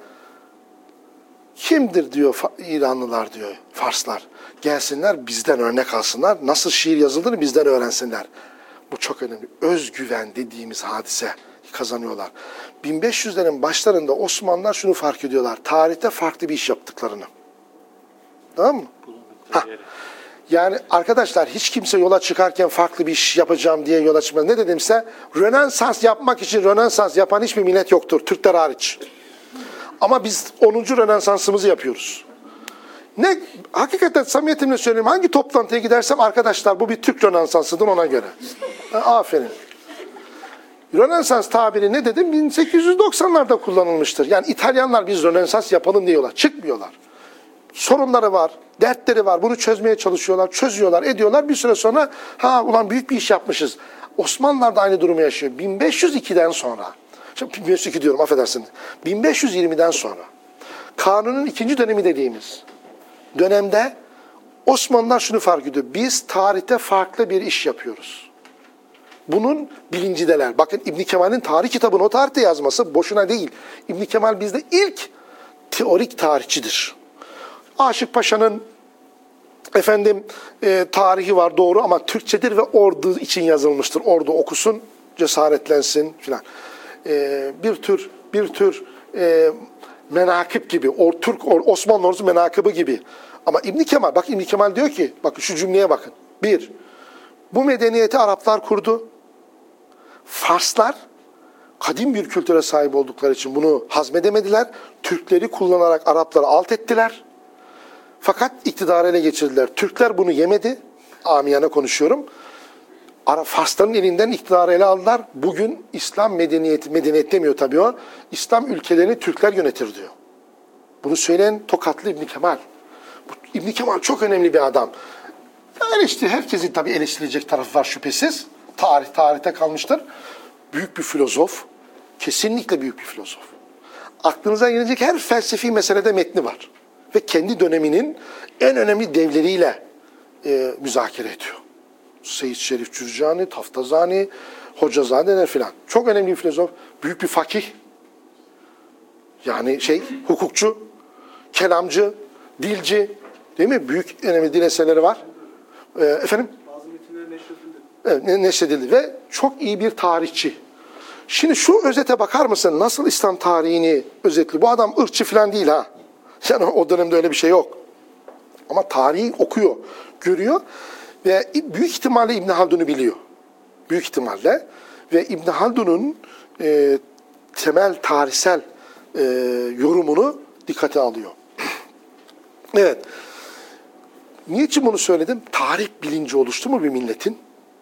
kimdir diyor İranlılar diyor, Farslar. Gelsinler bizden örnek alsınlar. Nasıl şiir yazıldığını bizden öğrensinler. Bu çok önemli. Özgüven dediğimiz hadise kazanıyorlar. bin beş yüzlerin başlarında Osmanlılar şunu fark ediyorlar. Tarihte farklı bir iş yaptıklarını. Tamam mı? Ha. Yani arkadaşlar hiç kimse yola çıkarken farklı bir iş yapacağım diye yola çıkmaz. Ne dedimse Rönesans yapmak için Rönesans yapan hiçbir millet yoktur. Türkler hariç. Ama biz onuncu Rönesansımızı yapıyoruz. Ne hakikaten samimiyetimle söyleyeyim, hangi toplantıya gidersem arkadaşlar bu bir Türk Rönesansı'dır ona göre. Aferin. Rönesans tabiri ne dedim? bin sekiz yüz doksanlarda kullanılmıştır. Yani İtalyanlar biz Rönesans yapalım diyorlar. Çıkmıyorlar. Sorunları var, dertleri var. Bunu çözmeye çalışıyorlar, çözüyorlar, ediyorlar. Bir süre sonra ha ulan büyük bir iş yapmışız. Osmanlılar da aynı durumu yaşıyor. bin beş yüz ikiden sonra. Şimdi bin beş yüz iki diyorum affedersiniz. bin beş yüz yirmiden sonra. Kanunun ikinci dönemi dediğimiz dönemde Osmanlılar şunu fark ediyor. Biz tarihte farklı bir iş yapıyoruz. Bunun bilincindeler. Bakın İbn Kemal'in tarih kitabını o tarihte yazması boşuna değil. İbn Kemal bizde ilk teorik tarihçidir. Aşık Paşa'nın efendim e, tarihi var doğru ama Türkçedir ve ordu için yazılmıştır. Ordu okusun, cesaretlensin filan. E, bir tür bir tür e, menakip gibi, or, Türk or, Osmanlı ordusu menakıbı gibi. Ama İbn Kemal, bak İbn Kemal diyor ki, bakın şu cümleye bakın. Bir, bu medeniyeti Araplar kurdu. Farslar kadim bir kültüre sahip oldukları için bunu hazmedemediler. Türkleri kullanarak Arapları alt ettiler. Fakat iktidarı ele geçirdiler. Türkler bunu yemedi. Amiyane konuşuyorum. Farsların elinden iktidarı ele aldılar. Bugün İslam medeniyeti, medeniyet demiyor tabii o. İslam ülkelerini Türkler yönetir diyor. Bunu söyleyen Tokatlı İbn Kemal. İbn Kemal çok önemli bir adam. Eleştiri, herkesin tabii eleştirilecek tarafı var şüphesiz. Tarih tarihte kalmıştır. Büyük bir filozof. Kesinlikle büyük bir filozof. Aklınıza gelecek her felsefi meselede metni var. Ve kendi döneminin en önemli devleriyle e, müzakere ediyor. Seyyid Şerif Cürcani, Taftazani, Hocazadeler filan. Çok önemli bir filozof, büyük bir fakih. Yani şey, hukukçu, kelamcı, dilci, değil mi? Büyük önemli dil eserleri var. Ee, efendim? Bazı metinler neşredildi. Evet, neşredildi ve çok iyi bir tarihçi. Şimdi şu özete bakar mısın? Nasıl İslam tarihini özetli? Bu adam ırkçı falan değil ha. Yani o dönemde öyle bir şey yok. Ama tarihi okuyor, görüyor ve büyük ihtimalle İbn Haldun'u biliyor. Büyük ihtimalle. Ve İbn Haldun'un e, temel tarihsel e, yorumunu dikkate alıyor. Evet. Niçin bunu söyledim? Tarih bilinci oluştu mu bir milletin?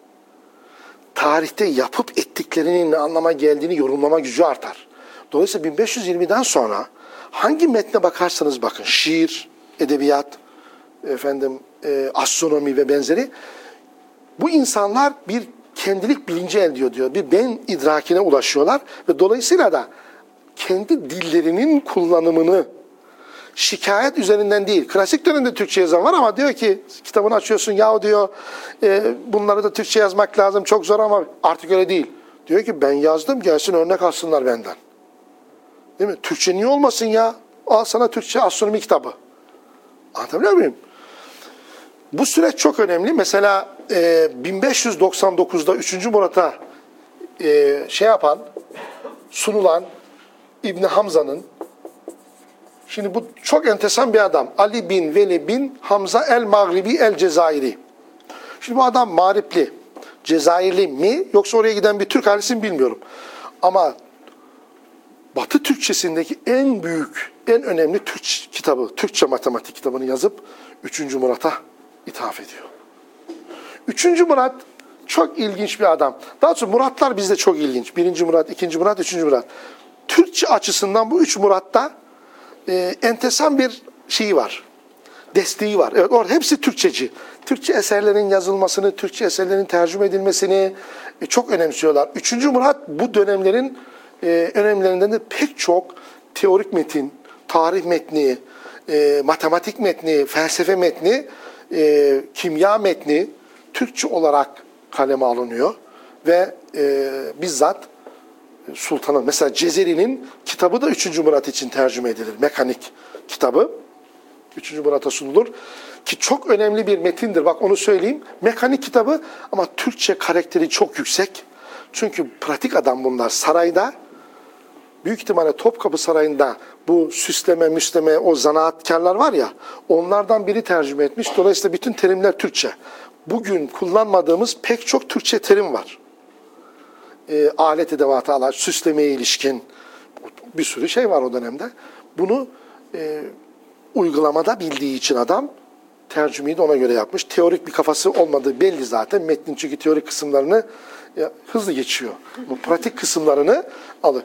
Tarihte yapıp ettiklerinin ne anlama geldiğini yorumlama gücü artar. Dolayısıyla bin beş yüz yirmiden sonra hangi metne bakarsanız bakın, şiir, edebiyat, efendim e, astronomi ve benzeri, bu insanlar bir kendilik bilinci elde ediyor diyor. Bir ben idrakine ulaşıyorlar ve dolayısıyla da kendi dillerinin kullanımını şikayet üzerinden değil. Klasik dönemde Türkçe yazan var ama diyor ki, kitabını açıyorsun, yahu diyor e, bunları da Türkçe yazmak lazım, çok zor, ama artık öyle değil. Diyor ki ben yazdım, gelsin örnek alsınlar benden. Değil mi? Türkçe niye olmasın ya? Al sana Türkçe astronomi kitabı. Anlatabiliyor muyum? Bu süreç çok önemli. Mesela e, bin beş yüz doksan dokuzda üçüncü Murat'a e, şey yapan, sunulan İbni Hamza'nın, şimdi bu çok enteresan bir adam. Ali bin Veli bin Hamza el-Mağribi el-Cezayiri. Şimdi bu adam Mağripli, Cezayirli mi yoksa oraya giden bir Türk ailesi mi bilmiyorum. Ama Batı Türkçesindeki en büyük, en önemli Türk kitabı, Türkçe matematik kitabını yazıp üçüncü Murat'a ithaf ediyor. üçüncü Murat çok ilginç bir adam. Daha sonra Muratlar bizde çok ilginç. birinci Murat, ikinci Murat, üçüncü Murat. Türkçe açısından bu üç Murat'ta e, enteresan bir şeyi var. Desteği var. Evet, orada hepsi Türkçeci. Türkçe eserlerin yazılmasını, Türkçe eserlerin tercüme edilmesini e, çok önemsiyorlar. üçüncü Murat bu dönemlerin e, önemlerinden de pek çok teorik metin, tarih metni, e, matematik metni, felsefe metni, e, kimya metni Türkçe olarak kaleme alınıyor ve e, bizzat Sultan'ın, mesela Cezeri'nin kitabı da üçüncü Murat için tercüme edilir. Mekanik kitabı üçüncü Murat'a sunulur. Ki çok önemli bir metindir. Bak onu söyleyeyim. Mekanik kitabı ama Türkçe karakteri çok yüksek. Çünkü pratik adam bunlar. Sarayda, büyük ihtimalle Topkapı Sarayı'nda bu süsleme, müsleme, o zanaatkarlar var ya, onlardan biri tercüme etmiş. Dolayısıyla bütün terimler Türkçe. Bugün kullanmadığımız pek çok Türkçe terim var. E, alet edevatı alan, süslemeye ilişkin bir sürü şey var o dönemde. Bunu e, uygulamada bildiği için adam tercümeyi de ona göre yapmış. Teorik bir kafası olmadığı belli zaten. Metnin çünkü teorik kısımlarını ya, hızlı geçiyor. Bu pratik kısımlarını alır.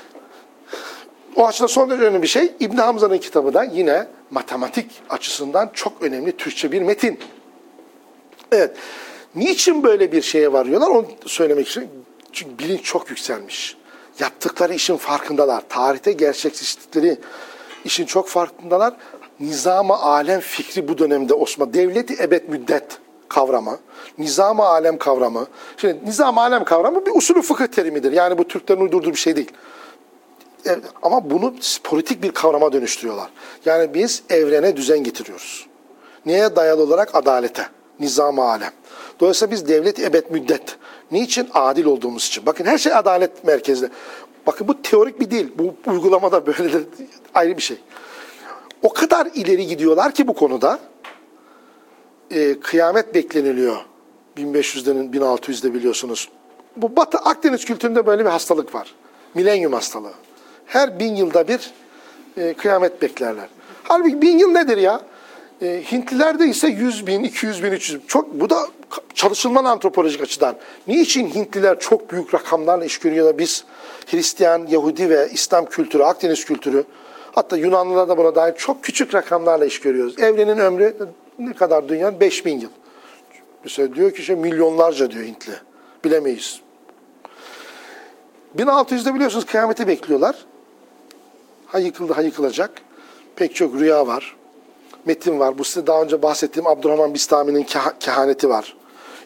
O açıdan son derece önemli bir şey. İbn Hamza'nın kitabı da yine matematik açısından çok önemli Türkçe bir metin. Evet. Niçin böyle bir şeye varıyorlar? Onu söylemek için. Çünkü bilinç çok yükselmiş. Yaptıkları işin farkındalar. Tarihte gerçekleştirdikleri işin çok farkındalar. Nizam-ı alem fikri bu dönemde Osmanlı. Devlet-i ebed müddet kavramı, nizam-ı alem kavramı. Şimdi nizam-ı alem kavramı bir usulü fıkıh terimidir. Yani bu Türklerin uydurduğu bir şey değil. Evet, ama bunu politik bir kavrama dönüştürüyorlar. Yani biz evrene düzen getiriyoruz. Neye dayalı olarak? Adalete. Nizam-ı alem. Dolayısıyla biz devlet-i ebed müddet. Niçin? Adil olduğumuz için. Bakın her şey adalet merkezli. Bakın bu teorik bir dil. Bu uygulamada böyle de ayrı bir şey. O kadar ileri gidiyorlar ki bu konuda e, kıyamet bekleniliyor. bin beş yüzlerin bin altı yüzde biliyorsunuz. Bu Batı Akdeniz kültüründe böyle bir hastalık var. Milenyum hastalığı. Her bin yılda bir e, kıyamet beklerler. Halbuki bin yıl nedir ya? E, Hintlilerde ise yüz bin, iki yüz bin, üç yüz bin. Çok, bu da çalışılmalı antropolojik açıdan. Niçin Hintliler çok büyük rakamlarla iş görüyor da biz Hristiyan, Yahudi ve İslam kültürü, Akdeniz kültürü, hatta Yunanlılar da buna dair çok küçük rakamlarla iş görüyoruz. Evrenin ömrü ne kadar dünyanın? beş bin yıl. Mesela diyor ki işte milyonlarca diyor Hintli. Bilemeyiz. bin altı yüzde biliyorsunuz kıyameti bekliyorlar. Ha yıkıldı, ha yıkılacak. Pek çok rüya var. Metin var. Bu size daha önce bahsettiğim Abdurrahman Bistami'nin kehaneti var.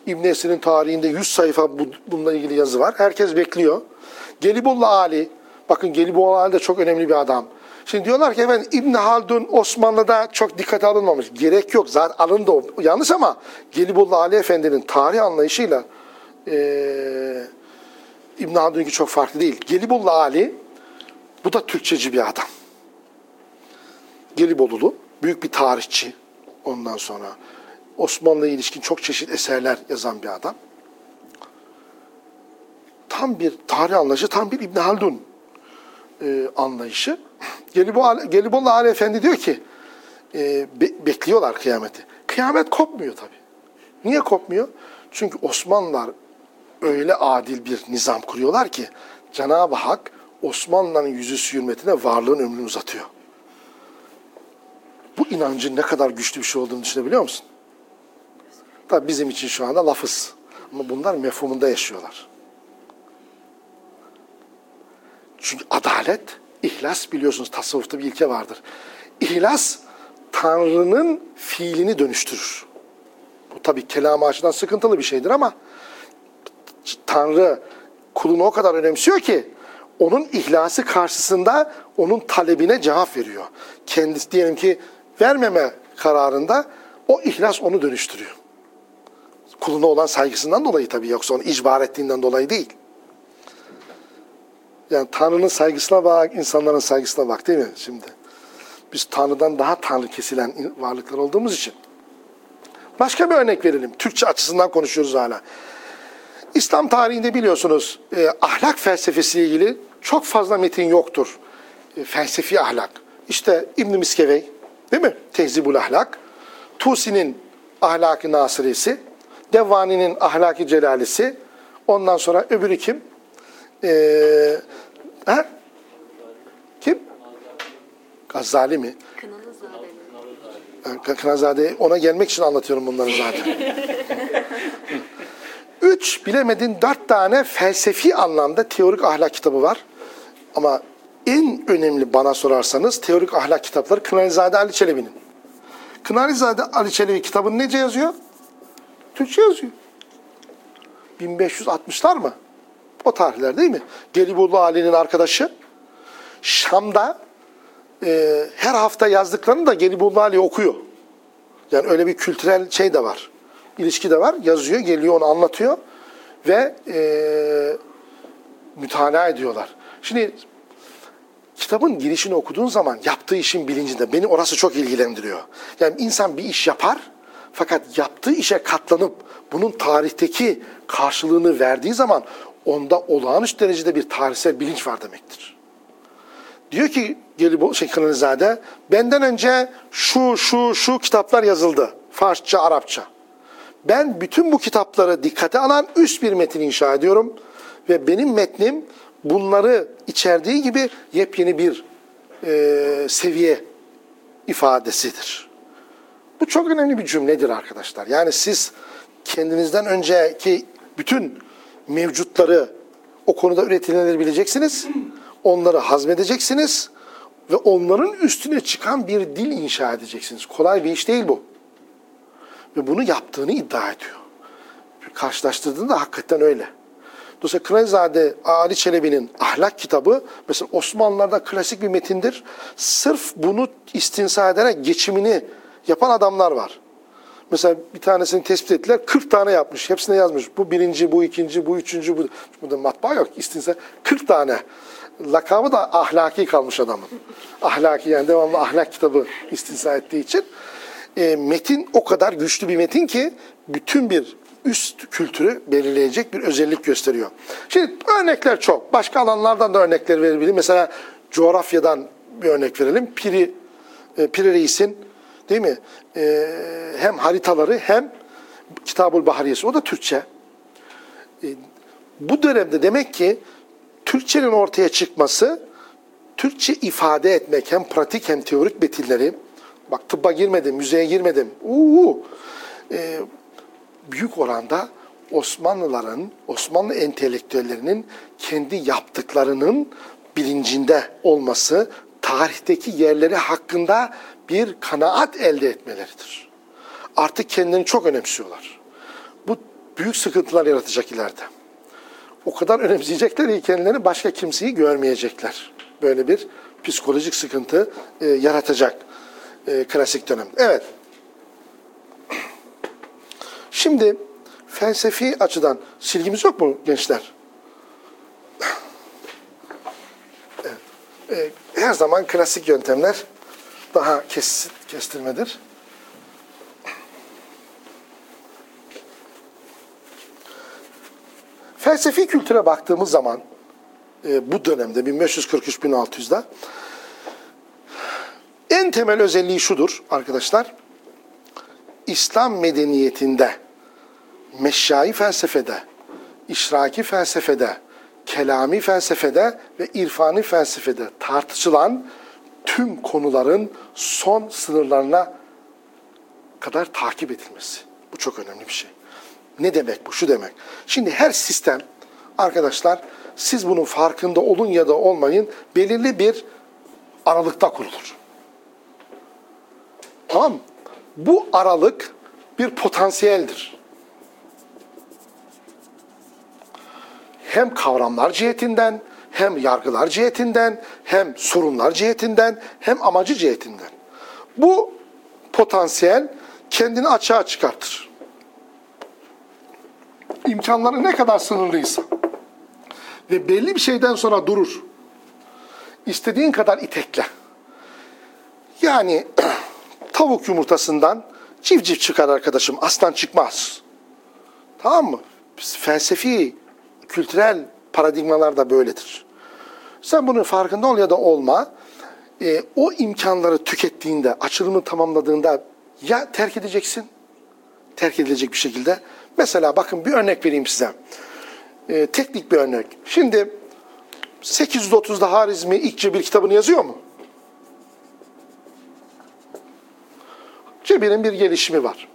İbn Esir'in tarihinde yüz sayfa bu, bununla ilgili yazı var. Herkes bekliyor. Gelibolu Ali, bakın Gelibolu Ali de çok önemli bir adam. Şimdi diyorlar ki efendim İbn Haldun Osmanlı'da çok dikkate alınmamış. Gerek yok, zaten alındı o. Yanlış ama Gelibolu Ali Efendi'nin tarih anlayışıyla ee, İbn Haldun'unki çok farklı değil. Gelibolu Ali, bu da Türkçeci bir adam. Gelibolulu, büyük bir tarihçi. Ondan sonra Osmanlı'ya ilişkin çok çeşitli eserler yazan bir adam. Tam bir tarih anlayışı, tam bir İbn Haldun e, anlayışı. Gelibolu, Gelibolu Ali Efendi diyor ki, e, be, bekliyorlar kıyameti. Kıyamet kopmuyor tabii. Niye kopmuyor? Çünkü Osmanlılar öyle adil bir nizam kuruyorlar ki, Cenab-ı Hak Osmanlıların yüzü hürmetine varlığın ömrünü uzatıyor. Bu inancın ne kadar güçlü bir şey olduğunu düşünebiliyor musun? Tabii bizim için şu anda lafız. Ama bunlar mefhumunda yaşıyorlar. Çünkü adalet, ihlas, biliyorsunuz tasavvufta bir ilke vardır. İhlas, Tanrı'nın fiilini dönüştürür. Bu tabii kelam açıdan sıkıntılı bir şeydir ama Tanrı kulunu o kadar önemsiyor ki onun ihlası karşısında onun talebine cevap veriyor. Kendisi diyelim ki vermeme kararında o ihlas onu dönüştürüyor. Kuluna olan saygısından dolayı tabii, yoksa onu icbar ettiğinden dolayı değil. Yani Tanrı'nın saygısına bak, insanların saygısına bak değil mi şimdi? Biz Tanrı'dan daha Tanrı kesilen varlıklar olduğumuz için. Başka bir örnek verelim. Türkçe açısından konuşuyoruz hala. İslam tarihinde biliyorsunuz e, ahlak felsefesiyle ilgili çok fazla metin yoktur. E, felsefi ahlak. İşte İbn-i Miskevey, değil mi? Tehzibul Ahlak. Tusi'nin Ahlak-ı Nasiresi. Devvani'nin Ahlak-ı Celalisi. Ondan sonra öbürü kim? Ee, ha? Kim? Gazali mi? Kınalızade'nin. Kınalızade, ona gelmek için anlatıyorum bunları zaten. Üç, bilemedin dört tane felsefi anlamda teorik ahlak kitabı var. Ama en önemli bana sorarsanız teorik ahlak kitapları Kınalızade Ali Çelebi'nin. Kınalızade Ali Çelebi kitabını nece yazıyor? Türkçe yazıyor. bin beş yüz altmışlar mı? O tarihler değil mi? Gelibolu Ali'nin arkadaşı Şam'da e, her hafta yazdıklarını da Gelibolu Ali okuyor. Yani öyle bir kültürel şey de var. İlişki de var. Yazıyor, geliyor, onu anlatıyor ve e, mütalaa ediyorlar. Şimdi kitabın girişini okuduğun zaman yaptığı işin bilincinde, beni orası çok ilgilendiriyor. Yani insan bir iş yapar fakat yaptığı işe katlanıp bunun tarihteki karşılığını verdiği zaman onda olağanüstü derecede bir tarihsel bilinç var demektir. Diyor ki Gelibolu şey, Kınalızade, benden önce şu şu şu kitaplar yazıldı. Farsça, Arapça. Ben bütün bu kitapları dikkate alan üst bir metin inşa ediyorum ve benim metnim bunları içerdiği gibi yepyeni bir e, seviye ifadesidir. Bu çok önemli bir cümledir arkadaşlar. Yani siz kendinizden önceki bütün mevcutları, o konuda üretilenleri bileceksiniz, onları hazmedeceksiniz ve onların üstüne çıkan bir dil inşa edeceksiniz. Kolay bir iş değil bu. Ve bunu yaptığını iddia ediyor. Karşılaştırdığında hakikaten öyle. Dolayısıyla Kınalızade Ali Çelebi'nin ahlak kitabı mesela Osmanlılar'da klasik bir metindir. Sırf bunu istinsa ederek geçimini yapan adamlar var. Mesela bir tanesini tespit ettiler, kırk tane yapmış. Hepsine yazmış. Bu birinci, bu ikinci, bu üçüncü, bu... Burada matbaa yok. İstinsa kırk tane. Lakabı da ahlaki kalmış adamın. Ahlaki, yani devamlı ahlak kitabı istinsa ettiği için. E, metin o kadar güçlü bir metin ki bütün bir üst kültürü belirleyecek bir özellik gösteriyor. Şimdi örnekler çok. Başka alanlardan da örnekler verebilirim. Mesela coğrafyadan bir örnek verelim. Piri, e, Piri Reis'in değil mi? E, hem haritaları hem Kitab-ül Bahariyesi. O da Türkçe. E, bu dönemde demek ki Türkçenin ortaya çıkması, Türkçe ifade etmek, hem pratik hem teorik metinleri, bak tıbba girmedim, müzeye girmedim, uuu, e, büyük oranda Osmanlıların, Osmanlı entelektüellerinin kendi yaptıklarının bilincinde olması, tarihteki yerleri hakkında bir kanaat elde etmeleridir. Artık kendilerini çok önemsiyorlar. Bu büyük sıkıntılar yaratacak ileride. O kadar önemseyecekler ki kendilerini başka kimseyi görmeyecekler. Böyle bir psikolojik sıkıntı e, yaratacak e, klasik dönem. Evet. Şimdi felsefi açıdan silgimiz yok mu gençler? Evet. E, her zaman klasik yöntemler daha kes, kestirmedir. Felsefi kültüre baktığımız zaman e, bu dönemde bin beş yüz kırk üç bin altı yüzde en temel özelliği şudur arkadaşlar. İslam medeniyetinde, meşşai felsefede, işraki felsefede, kelami felsefede ve irfani felsefede tartışılan tüm konuların son sınırlarına kadar takip edilmesi. Bu çok önemli bir şey. Ne demek bu? Şu demek. Şimdi her sistem, arkadaşlar, siz bunun farkında olun ya da olmayın, belirli bir aralıkta kurulur. Tamam mı? Bu aralık bir potansiyeldir. Hem kavramlar cihetinden, hem yargılar cihetinden, hem sorunlar cihetinden, hem amacı cihetinden. Bu potansiyel kendini açığa çıkartır. İmkanları ne kadar sınırlıysa ve belli bir şeyden sonra durur. İstediğin kadar itekle. Yani tavuk yumurtasından civciv çıkar arkadaşım, aslan çıkmaz. Tamam mı? Felsefi, kültürel paradigmalar da böyledir. Sen bunun farkında ol ya da olma, e, o imkanları tükettiğinde, açılımı tamamladığında ya terk edeceksin, terk edilecek bir şekilde. Mesela bakın bir örnek vereyim size. E, teknik bir örnek. Şimdi sekiz yüz otuzda Harizmi ilk cebir kitabını yazıyor mu? Cebirin bir gelişimi var.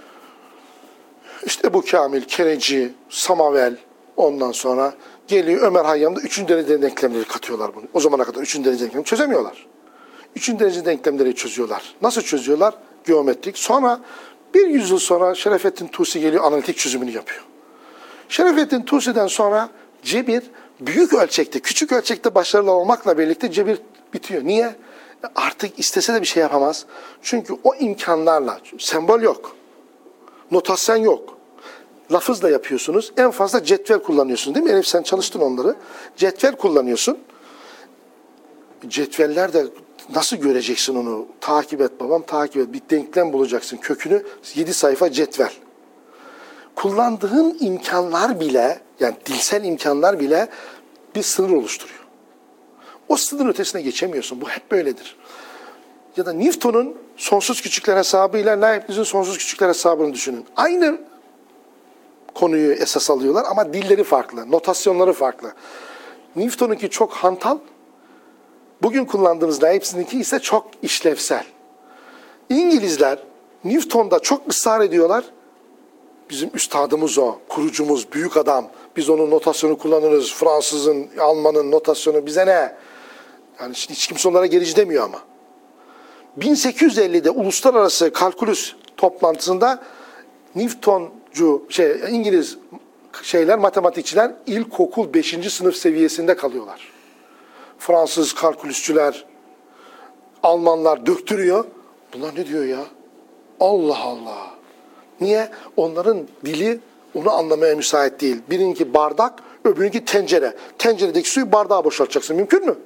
İşte Ebu Kamil, Kereci, Samavel, ondan sonra geliyor Ömer Hayyam'da üçüncü derece denklemleri katıyorlar bunu. O zamana kadar üçüncü derece denklemleri çözemiyorlar. Üçüncü derece denklemleri çözüyorlar. Nasıl çözüyorlar? Geometrik. Sonra bir yüzyıl sonra Şerefettin Tusi geliyor, analitik çözümünü yapıyor. Şerefettin Tusi'den sonra cebir büyük ölçekte, küçük ölçekte başarılı olmakla birlikte cebir bitiyor. Niye? Artık istese de bir şey yapamaz. Çünkü o imkanlarla, sembol yok, notasyon yok. Lafızla yapıyorsunuz. En fazla cetvel kullanıyorsun değil mi? Elif sen çalıştın onları. Cetvel kullanıyorsun. Cetveller de nasıl göreceksin onu? Takip et babam, takip et. Bir denklem bulacaksın. Kökünü yedi sayfa cetvel. Kullandığın imkanlar bile, yani dilsel imkanlar bile bir sınır oluşturuyor. O sınır ötesine geçemiyorsun. Bu hep böyledir. Ya da Newton'un sonsuz küçükler hesabıyla Leibniz'in sonsuz küçükler hesabını düşünün. Aynı konuyu esas alıyorlar ama dilleri farklı, notasyonları farklı. Newton'unki çok hantal, bugün kullandığımız Leibniz'inki ise çok işlevsel. İngilizler Newton'da çok ısrar ediyorlar. Bizim üstadımız o, kurucumuz, büyük adam. Biz onun notasyonu kullanırız. Fransızın, Almanın notasyonu bize ne? Yani hiç kimse onlara gerici demiyor ama. bin sekiz yüz ellide uluslararası kalkülüs toplantısında Newtoncu, şey İngiliz şeyler, matematikçiler ilkokul beşinci sınıf seviyesinde kalıyorlar. Fransız kalkülüsçüler, Almanlar döktürüyor. Bunlar ne diyor ya? Allah Allah. Niye? Onların dili onu anlamaya müsait değil. Birinki bardak, öbürünki tencere. Tenceredeki suyu bardağa boşaltacaksın. Mümkün mü?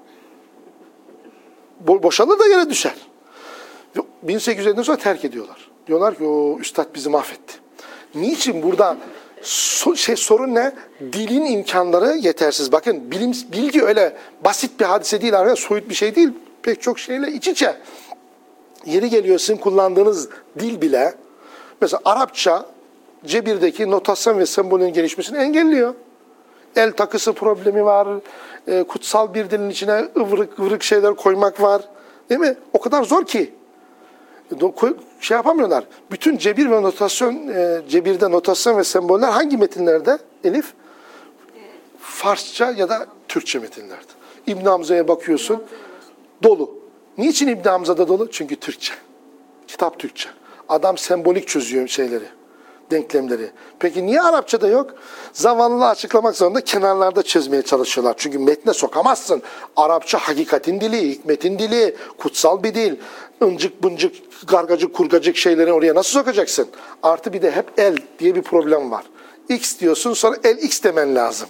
Bo boşalır da yere düşer. bin sekiz yüz elliden sonra terk ediyorlar. Diyorlar ki o üstad bizi mahvetti. Niçin burada so şey, sorun ne? Dilin imkanları yetersiz. Bakın bilim, bilgi öyle basit bir hadise değil. Arkadaşlar, soyut bir şey değil. Pek çok şeyle iç içe. Yeri geliyor sizin kullandığınız dil bile, mesela Arapça cebirdeki notasyon ve sembolün gelişmesini engelliyor. El takısı problemi var. E, kutsal bir dilin içine ıvırık ıvırık şeyler koymak var. Değil mi? O kadar zor ki. Şey yapamıyorlar. Bütün cebir ve notasyon, e, cebirde notasyon ve semboller hangi metinlerde Elif? Farsça ya da Türkçe metinlerde. İbn Hamza'ya bakıyorsun. Dolu. Niçin İbn Hamza'da dolu? Çünkü Türkçe. Kitap Türkçe. Adam sembolik çözüyor şeyleri. denklemleri. Peki niye Arapçada yok? Zavallı açıklamak zorunda, kenarlarda çözmeye çalışıyorlar. Çünkü metne sokamazsın. Arapça hakikatin dili, hikmetin dili, kutsal bir dil. Incık bıncık, gargacık kurgacık şeyleri oraya nasıl sokacaksın? Artı bir de hep el diye bir problem var. X diyorsun, sonra el X demen lazım.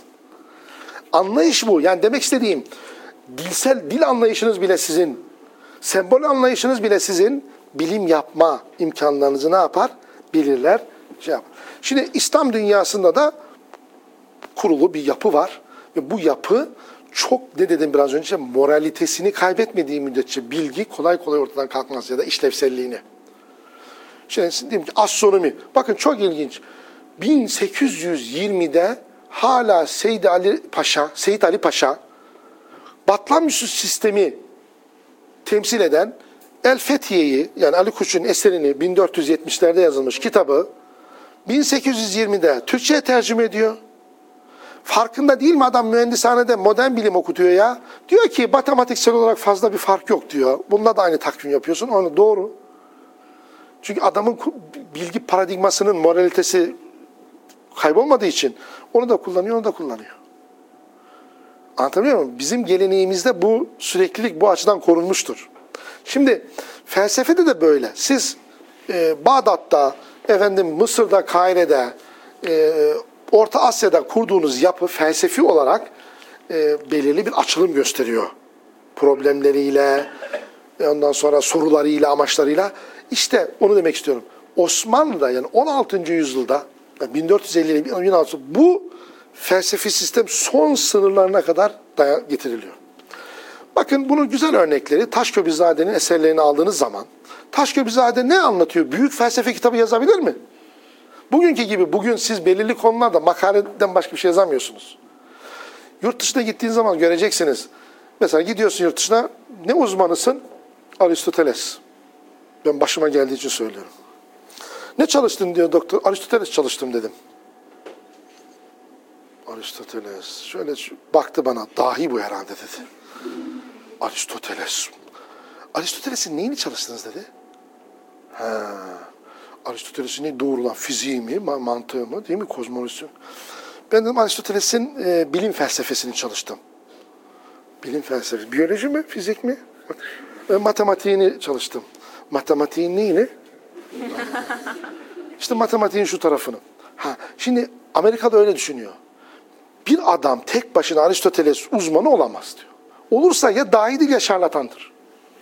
Anlayış bu. Yani demek istediğim, dilsel dil anlayışınız bile sizin, sembol anlayışınız bile sizin bilim yapma imkanlarınızı ne yapar? Bilirler. Şey yapar. Şimdi İslam dünyasında da kurulu bir yapı var. Ve bu yapı çok, ne dedim biraz önce, moralitesini kaybetmediği müddetçe bilgi kolay kolay ortadan kalkmaz ya da işlevselliğini. Şimdi diyelim ki astronomi. Bakın çok ilginç. bin sekiz yüz yirmide hala Seyyid Ali Paşa, Seyyid Ali Paşa, Batlamyus sistemi temsil eden El Fethiye'yi, yani Ali Kuşçu'nun eserini, bin dört yüz yetmişlerde yazılmış kitabı bin sekiz yüz yirmide Türkçe'ye tercüme ediyor. Farkında değil mi adam, mühendishanede modern bilim okutuyor ya. Diyor ki matematiksel olarak fazla bir fark yok diyor. Bunda da aynı takvim yapıyorsun. Onu doğru. Çünkü adamın bilgi paradigmasının moralitesi kaybolmadığı için onu da kullanıyor, onu da kullanıyor. Anlatabiliyor muyum? Bizim geleneğimizde bu süreklilik bu açıdan korunmuştur. Şimdi felsefede de böyle. Siz e, Bağdat'ta, efendim Mısır'da, Kahire'de, e, Orta Asya'da kurduğunuz yapı felsefi olarak e, belirli bir açılım gösteriyor. Problemleriyle, ondan sonra sorularıyla, amaçlarıyla. İşte onu demek istiyorum. Osmanlı'da, yani on altıncı yüzyılda, yani bin dört yüz elli ile bin altı yüz, bu felsefi sistem son sınırlarına kadar dayan getiriliyor. Bakın bunun güzel örnekleri Taşköprüzade'nin eserlerini aldığınız zaman, Taşköprüzade ne anlatıyor? Büyük felsefe kitabı yazabilir mi? Bugünkü gibi bugün siz belirli konularda makaleden başka bir şey yazamıyorsunuz. Yurt dışına gittiğiniz zaman göreceksiniz. Mesela gidiyorsun yurt dışına, ne uzmanısın? Aristoteles. Ben başıma geldiği için söylüyorum. Ne çalıştın diyor doktor. Aristoteles çalıştım dedim. Aristoteles. Şöyle baktı bana. Dahi bu herhalde dedi. Aristoteles. Aristoteles'in neyini çalıştınız dedi. Ha. Aristoteles'in ne doğrulan fiziği mi, mantığı mı, değil mi, kozmolojisi? Ben dedim Aristoteles'in e, bilim felsefesini çalıştım. Bilim felsefesi. Biyoloji mi, fizik mi? E, matematiğini çalıştım. Matematiğin neyini? İşte matematiğin şu tarafını. Ha, şimdi Amerika'da öyle düşünüyor. Bir adam tek başına Aristoteles uzmanı olamaz diyor. Olursa ya dahidir ya şarlatandır.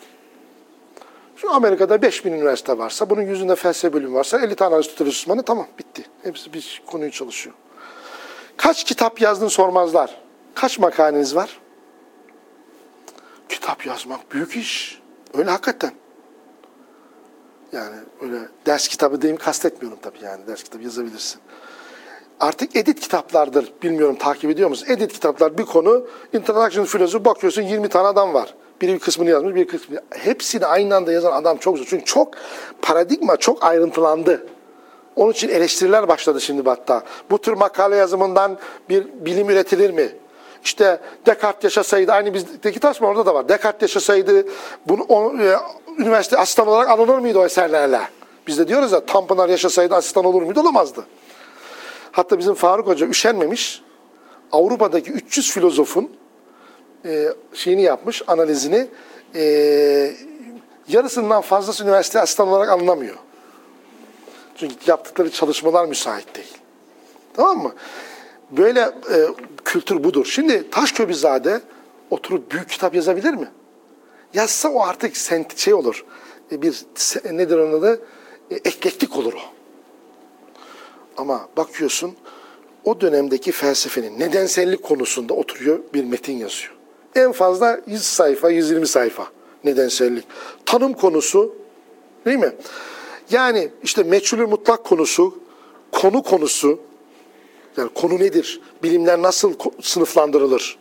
Şu Amerika'da beş bin üniversite varsa, bunun yüzünde felsefe bölümü varsa elli tane Aristoteles uzmanı, tamam, bitti. Hepsi bir konuyu çalışıyor. Kaç kitap yazdın sormazlar. Kaç makaleniz var? Kitap yazmak büyük iş. Öyle hakikaten. Yani öyle ders kitabı diyeyim kastetmiyorum tabii yani. Ders kitabı yazabilirsin. Artık edit kitaplardır. Bilmiyorum takip ediyor musun? Edit kitaplar bir konu. Introduction Philosophy bakıyorsun yirmi tane adam var. Biri bir kısmını yazmış, bir kısmını. Hepsini aynı anda yazan adam çok zor. Çünkü çok paradigma çok ayrıntılandı. Onun için eleştiriler başladı şimdi hatta. Bu tür makale yazımından bir bilim üretilir mi? İşte Descartes yaşasaydı, aynı bizdeki tartışma orada da var. Descartes yaşasaydı, bunu o, e, üniversite asistan olarak alınır mıydı o eserlerle? Biz de diyoruz ya, Tanpınar yaşasaydı asistan olur muydu? Olamazdı. Hatta bizim Faruk Hoca üşenmemiş, Avrupa'daki üç yüz filozofun e, şeyini yapmış, analizini, e, yarısından fazlası üniversite asistan olarak alınamıyor. Çünkü yaptıkları çalışmalar müsait değil. Tamam mı? Böyle e, kültür budur. Şimdi Taşköprüzade oturup büyük kitap yazabilir mi? Yazsa o artık sent şey olur. E, bir nedir onun adı? E, eklektik olur o. Ama bakıyorsun o dönemdeki felsefenin nedensellik konusunda oturuyor bir metin yazıyor. En fazla yüz sayfa, yüz yirmi sayfa nedensellik. Tanım konusu, değil mi? Yani işte meçhulü mutlak konusu, konu konusu, yani konu nedir? Bilimler nasıl sınıflandırılır?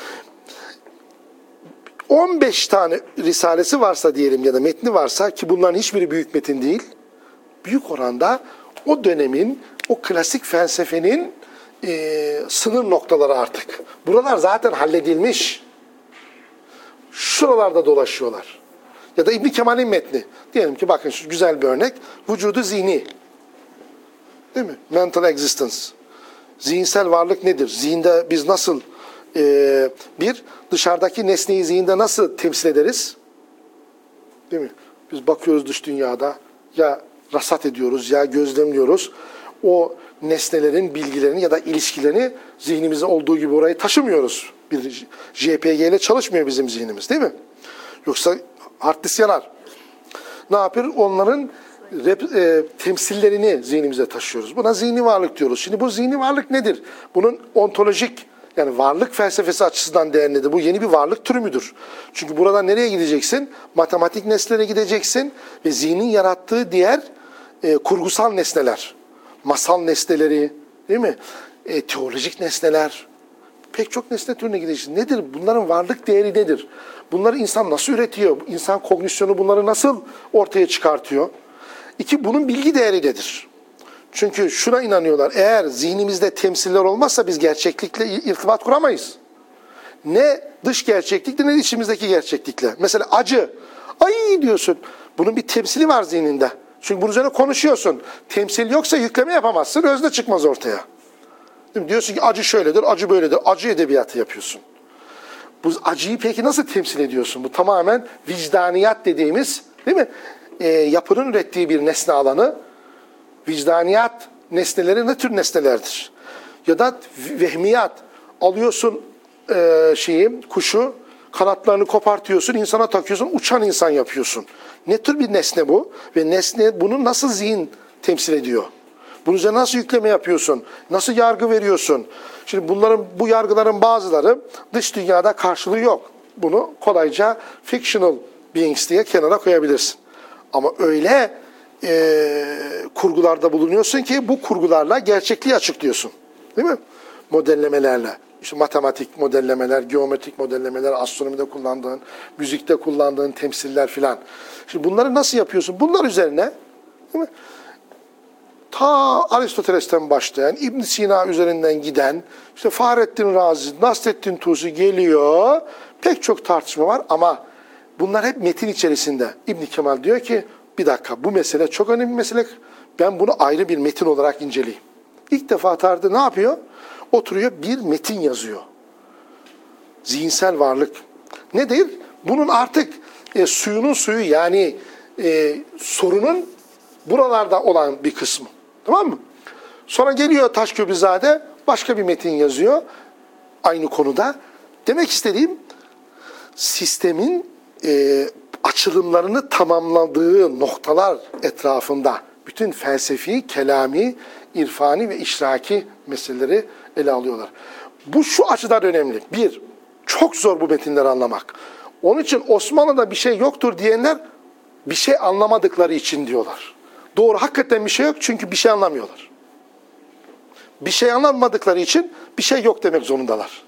on beş tane risalesi varsa diyelim ya da metni varsa, ki bunların hiçbiri büyük metin değil, büyük oranda o dönemin, o klasik felsefenin e, sınır noktaları artık. Buralar zaten halledilmiş. Şuralarda dolaşıyorlar. Ya da İbn Kemal'in metni. Diyelim ki bakın şu güzel bir örnek. Vücudu zihni. Değil mi? Mental existence. Zihinsel varlık nedir? Zihinde biz nasıl e, bir dışarıdaki nesneyi zihinde nasıl temsil ederiz? Değil mi? Biz bakıyoruz dış dünyada ya rasat ediyoruz ya gözlemliyoruz. O nesnelerin bilgilerini ya da ilişkilerini zihnimizde olduğu gibi orayı taşımıyoruz. Bir J P G ile çalışmıyor bizim zihnimiz, değil mi? Yoksa hard disk yanar. Ne yapıyor? Onların rep, e, temsillerini zihnimize taşıyoruz. Buna zihni varlık diyoruz. Şimdi bu zihni varlık nedir? Bunun ontolojik, yani varlık felsefesi açısından değerli nedir? Bu yeni bir varlık türü müdür? Çünkü buradan nereye gideceksin? Matematik nesnelere gideceksin ve zihnin yarattığı diğer e, kurgusal nesneler, masal nesneleri, değil mi? E, teolojik nesneler, pek çok nesne türüne gideceksin. Nedir? Bunların varlık değeri nedir? Bunları insan nasıl üretiyor? İnsan kognisyonu bunları nasıl ortaya çıkartıyor? İki, bunun bilgi değeri nedir? Çünkü şuna inanıyorlar, eğer zihnimizde temsiller olmazsa biz gerçeklikle irtibat kuramayız. Ne dış gerçeklikle ne içimizdeki gerçeklikle. Mesela acı, ay diyorsun, bunun bir temsili var zihninde. Çünkü bunun üzerine konuşuyorsun. Temsil yoksa yükleme yapamazsın, özne çıkmaz ortaya. Diyorsun ki acı şöyledir, acı böyledir, acı edebiyatı yapıyorsun. Bu acıyı peki nasıl temsil ediyorsun? Bu tamamen vicdaniyat dediğimiz, değil mi? E, yapının ürettiği bir nesne alanı. Vicdaniyat nesneleri ne tür nesnelerdir? Ya da vehmiyat. Alıyorsun e, şeyi, kuşu, kanatlarını kopartıyorsun, insana takıyorsun, uçan insan yapıyorsun. Ne tür bir nesne bu? Ve nesne bunu nasıl zihin temsil ediyor? Bunun üzerine nasıl yükleme yapıyorsun? Nasıl yargı veriyorsun? Şimdi bunların, bu yargıların bazıları dış dünyada karşılığı yok. Bunu kolayca fictional beings diye kenara koyabilirsin. Ama öyle e, kurgularda bulunuyorsun ki bu kurgularla gerçekliği açıklıyorsun. Değil mi? Modellemelerle. İşte matematik modellemeler, geometrik modellemeler, astronomide kullandığın, müzikte kullandığın temsiller filan. Şimdi bunları nasıl yapıyorsun? Bunlar üzerine, değil mi? Ta Aristoteles'ten başlayan, İbn Sina üzerinden giden, işte Fahrettin Razi, Nasreddin Tusi geliyor. Pek çok tartışma var ama bunlar hep metin içerisinde. İbn Kemal diyor ki, bir dakika bu mesele çok önemli bir mesele. Ben bunu ayrı bir metin olarak inceleyeyim. İlk defa tarihte ne yapıyor? Oturuyor bir metin yazıyor. Zihinsel varlık. Nedir? Bunun artık e, suyunun suyu, yani e, sorunun buralarda olan bir kısmı. Tamam mı? Sonra geliyor Taşköprüzade başka bir metin yazıyor aynı konuda. Demek istediğim sistemin e, açılımlarını tamamladığı noktalar etrafında bütün felsefi, kelami, irfani ve işraki meseleleri ele alıyorlar. Bu şu açıdan önemli. Bir, çok zor bu metinleri anlamak. Onun için Osmanlı'da bir şey yoktur diyenler bir şey anlamadıkları için diyorlar. Doğru, hakikaten bir şey yok çünkü bir şey anlamıyorlar. Bir şey anlamadıkları için bir şey yok demek zorundalar.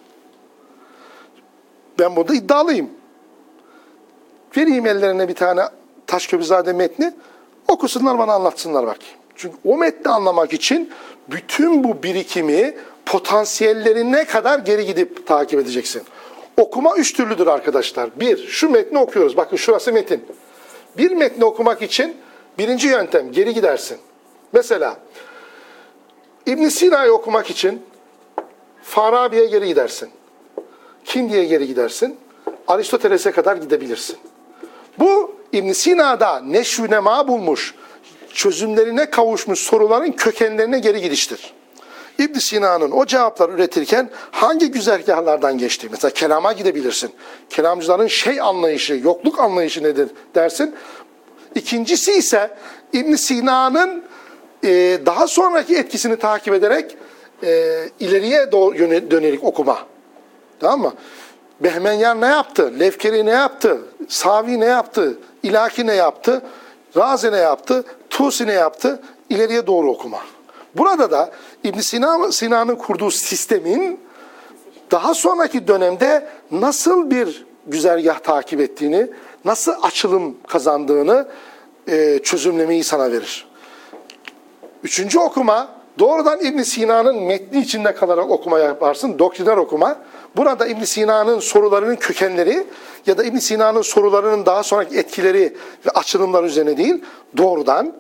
Ben burada iddialıyım. Vereyim ellerine bir tane Taşköprüzade metni, okusunlar bana anlatsınlar bakayım. Çünkü o metni anlamak için bütün bu birikimi, potansiyellerine kadar geri gidip takip edeceksin. Okuma üç türlüdür arkadaşlar. Bir, şu metni okuyoruz. Bakın şurası metin. Bir metni okumak için birinci yöntem, geri gidersin. Mesela İbn Sina'yı okumak için Farabi'ye geri gidersin. Kindi'ye geri gidersin. Aristoteles'e kadar gidebilirsin. Bu İbn Sina'da neşv-ü nema bulmuş, çözümlerine kavuşmuş soruların kökenlerine geri gidiştir. İbn Sina'nın o cevapları üretirken hangi güzergahlardan geçti? Mesela kelama gidebilirsin. Kelamcıların şey anlayışı, yokluk anlayışı nedir dersin. İkincisi ise İbn Sina'nın e, daha sonraki etkisini takip ederek e, ileriye doğru dönelik okuma. Tamam mı? Behmenyan ne yaptı? Lefkeri ne yaptı? Savi ne yaptı? İlaki ne yaptı? Razi ne yaptı? Tusi ne yaptı? İleriye doğru okuma. Burada da İbn Sina, Sina'nın kurduğu sistemin daha sonraki dönemde nasıl bir güzergah takip ettiğini, nasıl açılım kazandığını e, çözümlemeyi sana verir. Üçüncü okuma, doğrudan İbn Sina'nın metni içinde kalarak okuma yaparsın, doktriner okuma. Burada İbn Sina'nın sorularının kökenleri ya da İbn Sina'nın sorularının daha sonraki etkileri ve açılımlar üzerine değil, doğrudan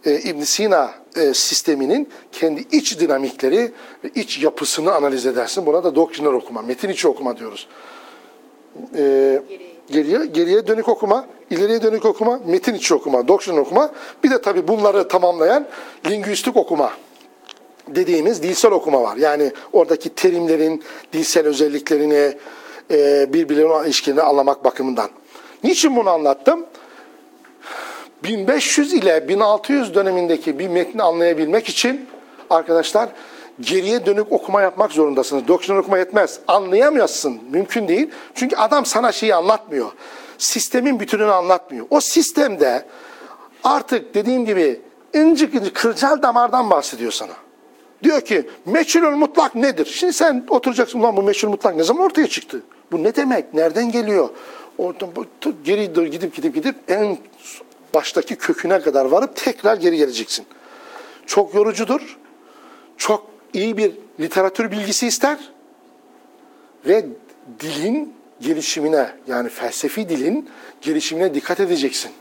e, İbn Sina e, sisteminin kendi iç dinamikleri ve iç yapısını analiz edersin. Buna da doktriner okuma, metin içi okuma diyoruz. E, geriye, geriye dönük okuma, ileriye dönük okuma, metin içi okuma, doktriner okuma. Bir de tabii bunları tamamlayan lingüistik okuma dediğimiz dilsel okuma var. Yani oradaki terimlerin dilsel özelliklerini e, birbirlerine ilişkilerini anlamak bakımından. Niçin bunu anlattım? bin beş yüz ile bin altı yüz dönemindeki bir metni anlayabilmek için arkadaşlar geriye dönük okuma yapmak zorundasınız. Doktriner okuma yetmez. Anlayamıyorsun. Mümkün değil. Çünkü adam sana şeyi anlatmıyor. Sistemin bütününü anlatmıyor. O sistemde artık dediğim gibi incik incik kılcal damardan bahsediyor sana. Diyor ki meçhulül mutlak nedir? Şimdi sen oturacaksın, ulan bu meçhulül mutlak ne zaman ortaya çıktı? Bu ne demek? Nereden geliyor? Oradan geri gidip gidip gidip en baştaki köküne kadar varıp tekrar geri geleceksin. Çok yorucudur. Çok iyi bir literatür bilgisi ister. Ve dilin gelişimine, yani felsefi dilin gelişimine dikkat edeceksin.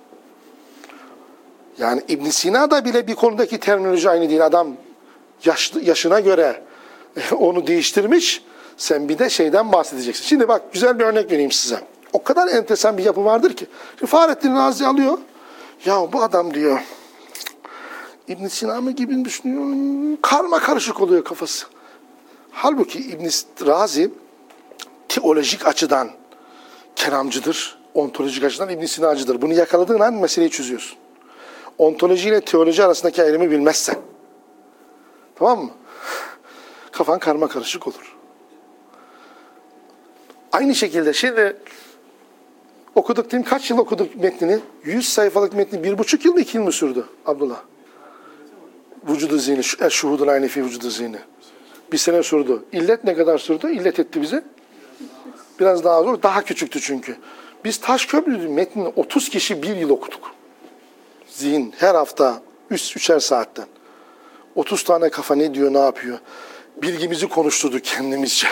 Yani İbn Sina'da bile bir konudaki terminoloji aynı değil. Adam yaşlı, yaşına göre onu değiştirmiş. Sen bir de şeyden bahsedeceksin. Şimdi bak güzel bir örnek vereyim size. O kadar enteresan bir yapı vardır ki. Şimdi Fahrettin Razi alıyor. Ya bu adam diyor İbn Sina mı gibi düşünüyor. Karma karışık oluyor kafası. Halbuki İbn Razi teolojik açıdan kelamcıdır. Ontolojik açıdan İbn Sina'cıdır. Bunu yakaladığın an meseleyi çözüyorsun. Ontoloji ile teoloji arasındaki ayrımı bilmezsen. Tamam mı? Kafan karma karışık olur. Aynı şekilde şimdi okuduk değil mi? Kaç yıl okuduk metnini? yüz sayfalık metni bir buçuk yıl mı iki yıl mı sürdü Abdullah? Vücudu zihni, şuhudul ayni fi vücudu zihni. Bir sene sürdü. İllet ne kadar sürdü? İllet etti bizi. Biraz daha zor. Daha küçüktü çünkü. Biz Taşköprü metnini otuz kişi bir yıl okuduk. Zihin her hafta üç, üçer saatten. otuz tane kafa ne diyor, ne yapıyor? Bilgimizi konuşturduk kendimizce.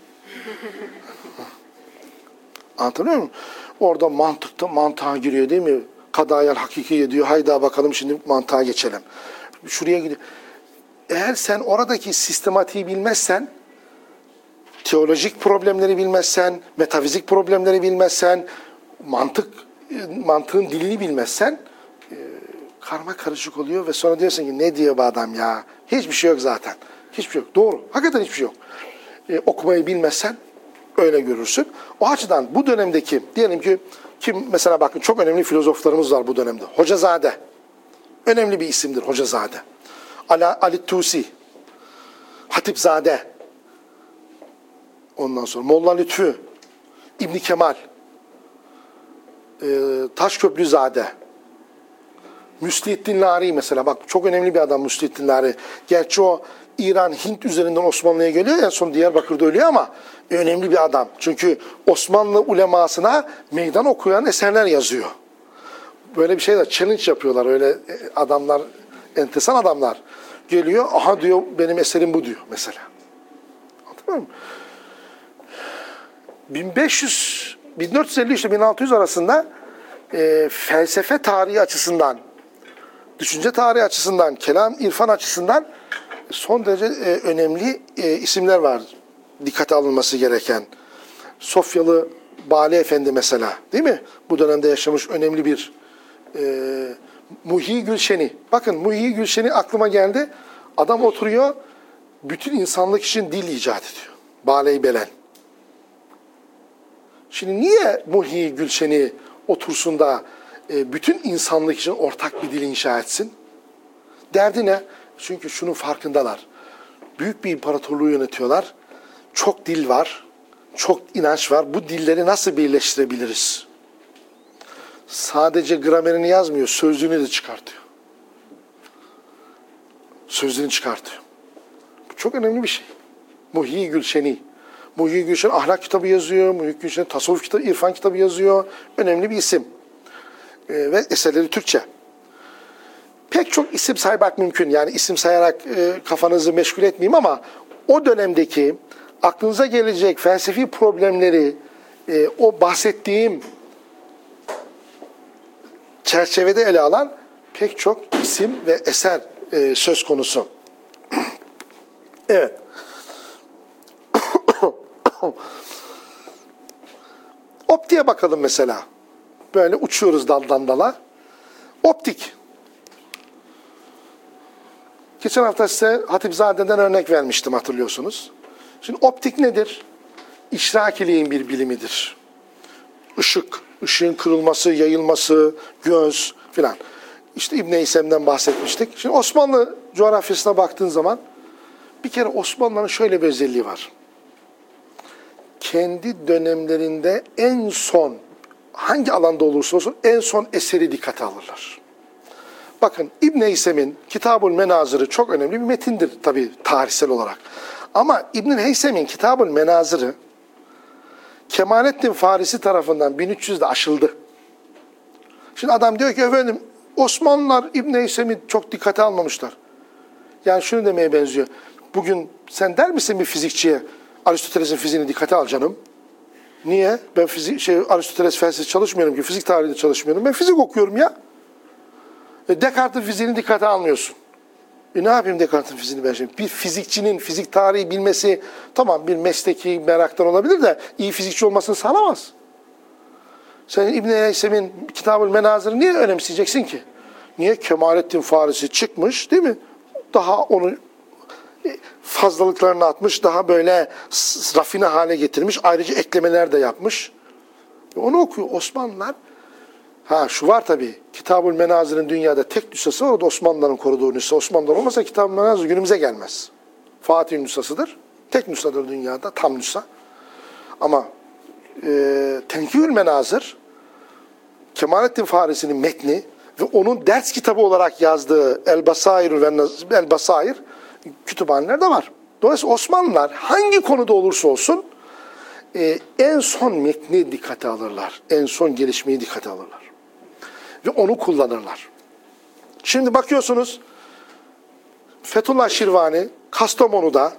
Anlatabiliyor muyum? Orada mantıkta mantığa giriyor değil mi? Kadayel hakikiye diyor. Hayda bakalım şimdi mantığa geçelim. Şuraya gidiyor. Eğer sen oradaki sistematiği bilmezsen, teolojik problemleri bilmezsen, metafizik problemleri bilmezsen, mantık mantığın dilini bilmezsen e, karma karışık oluyor ve sonra diyorsun ki ne diyor bu adam ya? Hiçbir şey yok zaten. Hiçbir şey yok. Doğru. Hakikaten hiçbir şey yok. E, okumayı bilmezsen öyle görürsün. O açıdan bu dönemdeki diyelim ki kim mesela bakın çok önemli filozoflarımız var bu dönemde. Hocazade. Önemli bir isimdir Hocazade. Ala, Ali Tusi. Hatipzade. Ondan sonra Molla Lütfü. İbn Kemal. E, Taşköprüzade. Müslihettin Nari mesela. Bak çok önemli bir adam Müslihettin Nari. Gerçi o İran, Hint üzerinden Osmanlı'ya geliyor. En son Diyarbakır'da ölüyor ama önemli bir adam. Çünkü Osmanlı ulemasına meydan okuyan eserler yazıyor. Böyle bir şey de challenge yapıyorlar. Öyle adamlar, enteresan adamlar. Geliyor, aha diyor benim eserim bu diyor mesela. Anladın mı? bin beş yüz, bin dört yüz elli ile bin altı yüz arasında e, felsefe tarihi açısından, düşünce tarihi açısından, kelam, irfan açısından son derece e, önemli e, isimler var. Dikkate alınması gereken. Sofyalı Bali Efendi mesela, değil mi? Bu dönemde yaşamış önemli bir e, Muhyi Gülşen'i. Bakın Muhyi Gülşen'i aklıma geldi. Adam oturuyor, bütün insanlık için dil icat ediyor. Bale-i Belen. Şimdi niye Muhyi Gülşen'i otursun da e, bütün insanlık için ortak bir dil inşa etsin? Derdi ne? Çünkü şunun farkındalar. Büyük bir imparatorluğu yönetiyorlar. Çok dil var, çok inanç var. Bu dilleri nasıl birleştirebiliriz? Sadece gramerini yazmıyor, sözlüğünü de çıkartıyor. Sözlüğünü çıkartıyor. Bu çok önemli bir şey. Muhyi Gülşen'i. Muhyi Gülşen ahlak kitabı yazıyor, Muhyi Gülşen tasavvuf kitabı, irfan kitabı yazıyor. Önemli bir isim. Ee, ve eserleri Türkçe. Pek çok isim saymak mümkün. Yani isim sayarak e, kafanızı meşgul etmeyeyim ama o dönemdeki aklınıza gelecek felsefi problemleri e, o bahsettiğim çerçevede ele alan pek çok isim ve eser e, söz konusu. Evet. Optiğe bakalım mesela. Böyle uçuyoruz daldan dala. Optik. Geçen hafta size Hatipzade'den örnek vermiştim, hatırlıyorsunuz. Şimdi optik nedir? İşrakiliğin bir bilimidir. Işık, ışığın kırılması, yayılması, göz filan. İşte İbn-i İsem'den bahsetmiştik. Şimdi Osmanlı coğrafyasına baktığın zaman bir kere Osmanlıların şöyle bir özelliği var. Kendi dönemlerinde en son, hangi alanda olursa olsun en son eseri dikkate alırlar. Bakın İbn-i İsem'in Kitab-ül Menazır'ı çok önemli bir metindir tabii tarihsel olarak. Ama İbn-i Heysem'in Kitab-ül Menazır'ı Kemalettin Farisi tarafından bin üç yüzde aşıldı. Şimdi adam diyor ki efendim Osmanlılar İbn-i Heysem'i çok dikkate almamışlar. Yani şunu demeye benziyor. Bugün sen der misin bir fizikçiye Aristoteles'in fiziğini dikkate al canım? Niye? Ben fizik şey Aristoteles felsefesi çalışmıyorum ki, fizik tarihinde çalışmıyorum. Ben fizik okuyorum ya. E, Descartes'in fiziğini dikkate almıyorsun. E ne yapayım Descartes'in fiziğini ben şimdi? Bir fizikçinin fizik tarihi bilmesi tamam bir mesleki meraktan olabilir de iyi fizikçi olmasını sağlamaz. Sen İbn-i Heysem'in Kitab-ül Menazır'ı niye önemseyeceksin ki? Niye? Kemalettin Farisi çıkmış değil mi? Daha onu fazlalıklarını atmış, daha böyle rafine hale getirmiş, ayrıca eklemeler de yapmış. E onu okuyor Osmanlılar. Ha şu var tabii, Kitab-ül Menazır'ın dünyada tek nüshası var, o da Osmanlıların koruduğu nüsha. Osmanlılar olmasa Kitab-ül Menazır günümüze gelmez. Fatih'in nüshasıdır. Tek nüshadır dünyada, tam nüsha. Ama e, Tenkihül Menazır, Kemalettin Farisi'nin metni ve onun ders kitabı olarak yazdığı El-Basair ve El-Basair kütüphanelerde var. Dolayısıyla Osmanlılar hangi konuda olursa olsun e, en son metni dikkate alırlar. En son gelişmeyi dikkate alırlar. Ve onu kullanırlar. Şimdi bakıyorsunuz Fethullah Şirvani Kastamonu'da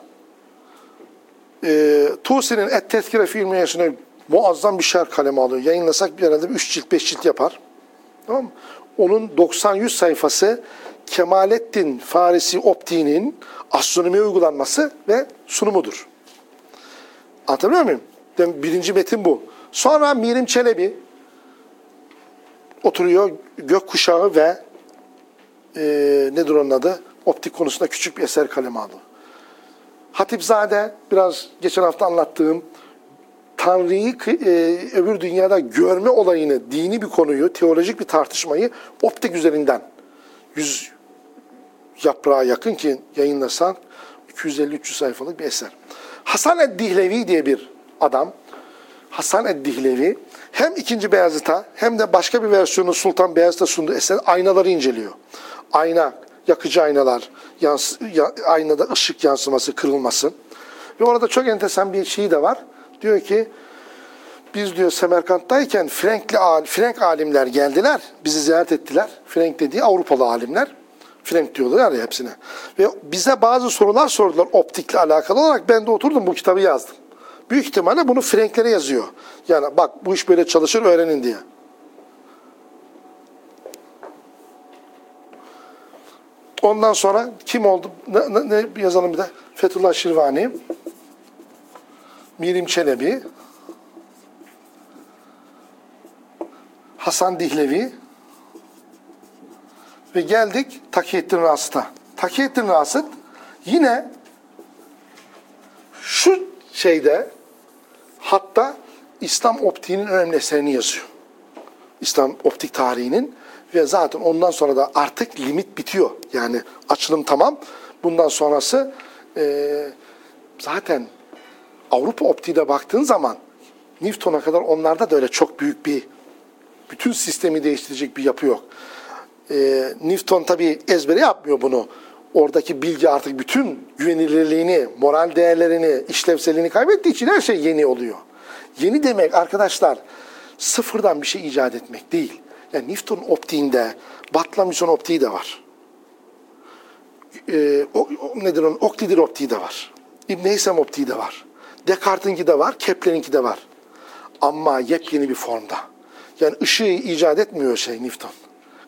e, Tusi'nin Et-Tezkire fi İlmi Yaşı'na muazzam bir şerh kalemi alıyor. Yayınlasak bir arada üç cilt beş cilt yapar. Tamam mı? Onun doksan yüz sayfası Kemalettin Farisi optiğinin astronomiye uygulanması ve sunumudur. Anlatabiliyor muyum? Birinci metin bu. Sonra Mirim Çelebi oturuyor, gökkuşağı ve e, nedir onun adı? Optik konusunda küçük bir eser kaleme aldı. Hatipzade, biraz geçen hafta anlattığım Tanrı'yı e, öbür dünyada görme olayını, dini bir konuyu, teolojik bir tartışmayı optik üzerinden yüz yaprağa yakın ki yayınlasan iki yüz elli üç yüz sayfalık bir eser. Hasan ed-Dihlevi diye bir adam, Hasan ed-Dihlevi hem ikinci Beyazıt'a hem de başka bir versiyonu Sultan Beyazıt'a sunduğu eser aynaları inceliyor. Ayna, yakıcı aynalar, yans, ya, aynada ışık yansıması, kırılması. Ve orada çok enteresan bir şey de var. Diyor ki, biz diyor Semerkant'tayken Frenkli, Frenk alimler geldiler, bizi ziyaret ettiler. Frenk dediği Avrupalı alimler. Frenk diyorlar ya hepsine. Ve bize bazı sorular sordular optikle alakalı olarak. Ben de oturdum bu kitabı yazdım. Büyük ihtimalle bunu Frenklere yazıyor. Yani bak bu iş böyle çalışır öğrenin diye. Ondan sonra kim oldu? Ne, ne, ne yazalım bir de? Fethullah Şirvani, Mirim Çelebi, Hasan Dihlevi ve geldik Takiyettin Rasıt'a. Takiyettin Rasıt yine şu şeyde hatta İslam optiğinin önemli eserini yazıyor. İslam optik tarihinin ve zaten ondan sonra da artık limit bitiyor. Yani açılım tamam. Bundan sonrası e, zaten Avrupa optiğine baktığın zaman Newton'a kadar onlarda da öyle çok büyük bir bütün sistemi değiştirecek bir yapı yok. E, Newton tabii ezbere yapmıyor bunu. Oradaki bilgi artık bütün güvenilirliğini, moral değerlerini, işlevselliğini kaybettiği için her şey yeni oluyor. Yeni demek arkadaşlar sıfırdan bir şey icat etmek değil. Yani Newton optiğinde Batlamyson optiği de var. Ee, o, o, nedir onun? Oklidir optiği de var. İbn Heysem optiği de var. Descartes'inki de var, Kepler'inki de var. Ama yepyeni bir formda. Yani ışığı icat etmiyor şey Newton.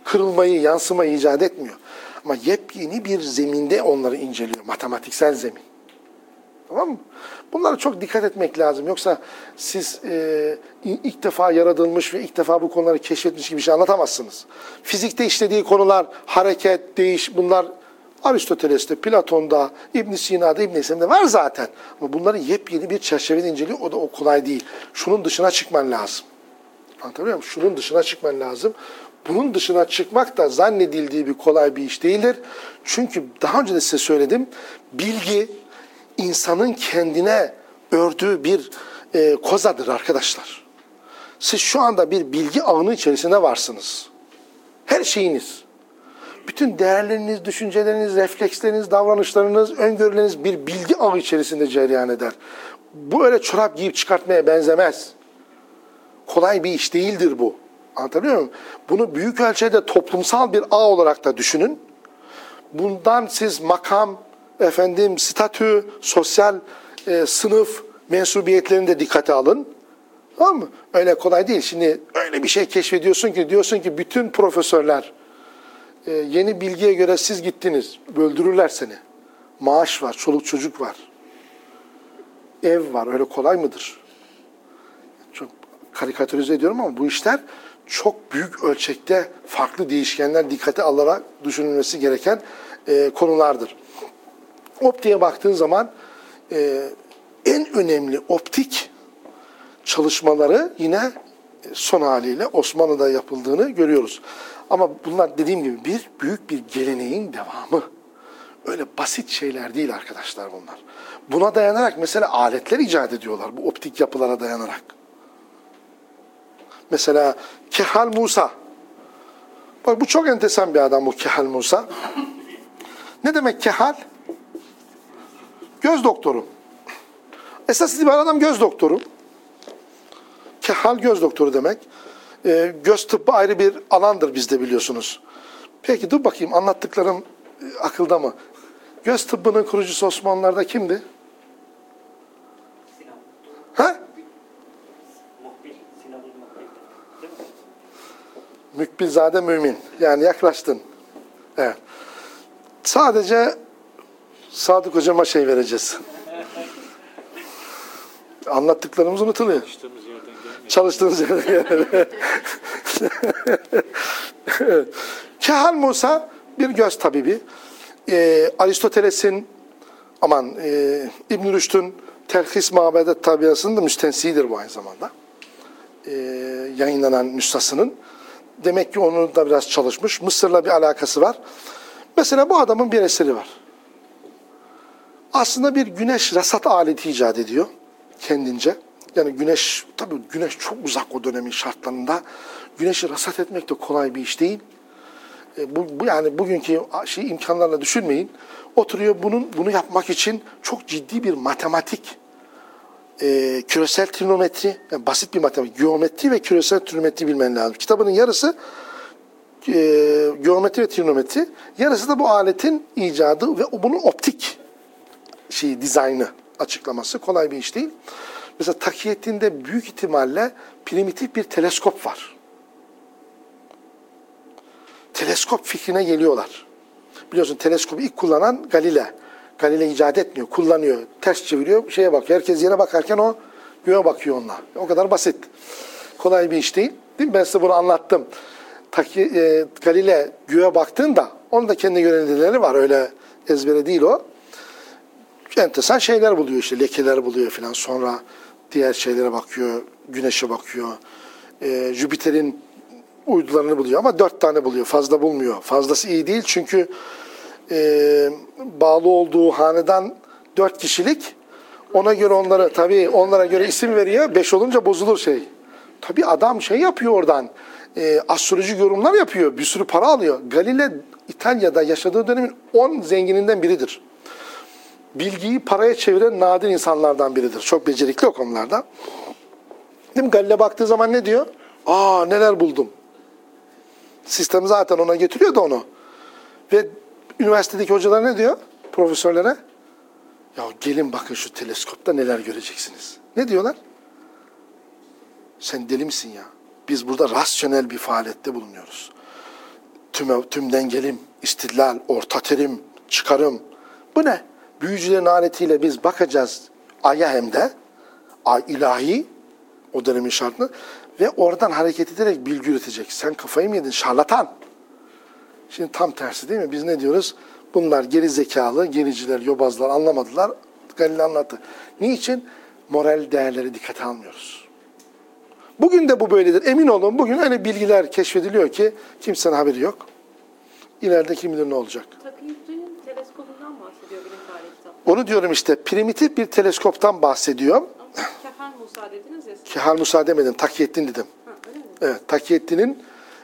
kırılmayı, yansımayı icat etmiyor. Ama yepyeni bir zeminde onları inceliyor. Matematiksel zemin. Tamam mı? Bunlara çok dikkat etmek lazım. Yoksa siz e, ilk defa yaratılmış ve ilk defa bu konuları keşfetmiş gibi bir şey anlatamazsınız. Fizikte işlediği konular, hareket, değiş, bunlar Aristoteles'te, Platon'da, İbn Sina'da, İbn Heysem'de var zaten. Ama bunları yepyeni bir çerçevede inceliyor. O da o kolay değil. Şunun dışına çıkman lazım. Anlatabiliyor muyum? Şunun dışına çıkman lazım. Bunun dışına çıkmak da zannedildiği bir kolay bir iş değildir. Çünkü daha önce de size söyledim. Bilgi insanın kendine ördüğü bir e, kozadır arkadaşlar. Siz şu anda bir bilgi ağının içerisinde varsınız. Her şeyiniz. Bütün değerleriniz, düşünceleriniz, refleksleriniz, davranışlarınız, öngörüleriniz bir bilgi ağı içerisinde cereyan eder. Bu öyle çorap giyip çıkartmaya benzemez. Kolay bir iş değildir bu. Anlatabiliyor muyum? Bunu büyük ölçüde toplumsal bir ağ olarak da düşünün. Bundan siz makam, efendim statü, sosyal e, sınıf mensubiyetlerini de dikkate alın. Tamam mı? Öyle kolay değil. Şimdi öyle bir şey keşfediyorsun ki diyorsun ki bütün profesörler e, yeni bilgiye göre siz gittiniz. Öldürürler seni. Maaş var, çoluk çocuk var. Ev var. Öyle kolay mıdır? Çok karikatürize ediyorum ama bu işler çok büyük ölçekte farklı değişkenler dikkate alınarak düşünülmesi gereken e, konulardır. Optiğe baktığın zaman e, en önemli optik çalışmaları yine son haliyle Osmanlı'da yapıldığını görüyoruz. Ama bunlar dediğim gibi bir büyük bir geleneğin devamı. Öyle basit şeyler değil arkadaşlar bunlar. Buna dayanarak mesela aletler icat ediyorlar bu optik yapılara dayanarak. Mesela Kehal Musa. Bak bu çok enteresan bir adam bu Kehal Musa. Ne demek Kehal? Göz doktoru. Esas itibariyle adam göz doktoru. Kehal göz doktoru demek. E, göz tıbbı ayrı bir alandır bizde biliyorsunuz. Peki dur bakayım anlattıklarım e, akılda mı? Göz tıbbının kurucusu Osmanlılar'da kimdi? Ha? Mükbilzade Mümin. Yani yaklaştın. Evet. Sadece Sadık Hocam'a şey vereceğiz. Anlattıklarımız unutuluyor. Çalıştığımız yerden gelmiyor. Çalıştığınız yerden evet. Kehal Musa bir göz tabibi. Ee, Aristoteles'in aman e, İbn Rüşd'ün Telhis Mabedet Tabiası'nın da müstensidir bu aynı zamanda. Ee, yayınlanan nüshasının. Demek ki onu da biraz çalışmış. Mısır'la bir alakası var. Mesela bu adamın bir eseri var. Aslında bir güneş rasat aleti icat ediyor kendince. Yani güneş, tabii güneş çok uzak o dönemin şartlarında. Güneşi rasat etmek de kolay bir iş değil. E, bu, bu yani bugünkü şey imkanlarla düşünmeyin. Oturuyor bunun bunu yapmak için çok ciddi bir matematik, e, küresel trigonometri, yani basit bir matematik, geometri ve küresel trigonometri bilmen lazım. Kitabının yarısı e, geometri ve trigonometri, yarısı da bu aletin icadı ve bunun optik şey dizaynı açıklaması kolay bir iş değil. Mesela Takiyettin'de büyük ihtimalle primitif bir teleskop var. Teleskop fikrine geliyorlar. Biliyorsun teleskopu ilk kullanan Galile. Galile icat etmiyor, kullanıyor. Ters çeviriyor, şeye bakıyor. Herkes yere bakarken o göğe bakıyor onunla. O kadar basit. Kolay bir iş değil. Değil mi? Ben size bunu anlattım. Taki, e, Galile göğe baktığında onun da kendi yönelileri var. Öyle ezbere değil o. Enteresan şeyler buluyor işte. Lekeler buluyor falan. Sonra diğer şeylere bakıyor. Güneşe bakıyor. E, Jüpiter'in uydularını buluyor ama dört tane buluyor. Fazla bulmuyor. Fazlası iyi değil çünkü e, bağlı olduğu hanedan dört kişilik. Ona göre onları tabii onlara göre isim veriyor. Beş olunca bozulur şey. Tabii adam şey yapıyor oradan. E, astrolojik yorumlar yapıyor. Bir sürü para alıyor. Galile İtalya'da yaşadığı dönemin on zengininden biridir. Bilgiyi paraya çeviren nadir insanlardan biridir. Çok becerikli o konularda. Değil mi? Galile baktığı zaman ne diyor? Aa neler buldum. Sistem zaten ona getiriyor da onu. Ve üniversitedeki hocalar ne diyor? Profesörlere. Ya gelin bakın şu teleskopta neler göreceksiniz. Ne diyorlar? Sen deli misin ya? Biz burada rasyonel bir faaliyette bulunuyoruz. tüme, tümden gelim, istidlal, orta terim, çıkarım. Bu ne? Büyücülerin aletiyle biz bakacağız aya hem de. Ay ilahi, o dönemin şartını. Ve oradan hareket ederek bilgi üretecek. Sen kafayı mı yedin? Şarlatan. Şimdi tam tersi değil mi? Biz ne diyoruz? Bunlar geri zekalı, gericiler, yobazlar anlamadılar. Galileo anlattı. Niçin? Moral değerleri dikkate almıyoruz. Bugün de bu böyledir. Emin olun bugün öyle bilgiler keşfediliyor ki kimsenin haberi yok. İleride kim bilir ne olacak. Takiyüddin'in teleskobundan bahsediyor bilim tarihi kitapları. Onu diyorum işte. Primitif bir teleskoptan bahsediyor. Ama Kehal Musa dediniz ya. Kehal Musa demedim. Takiyettin dedim. Ha, öyle mi? Evet. Takiyettin'in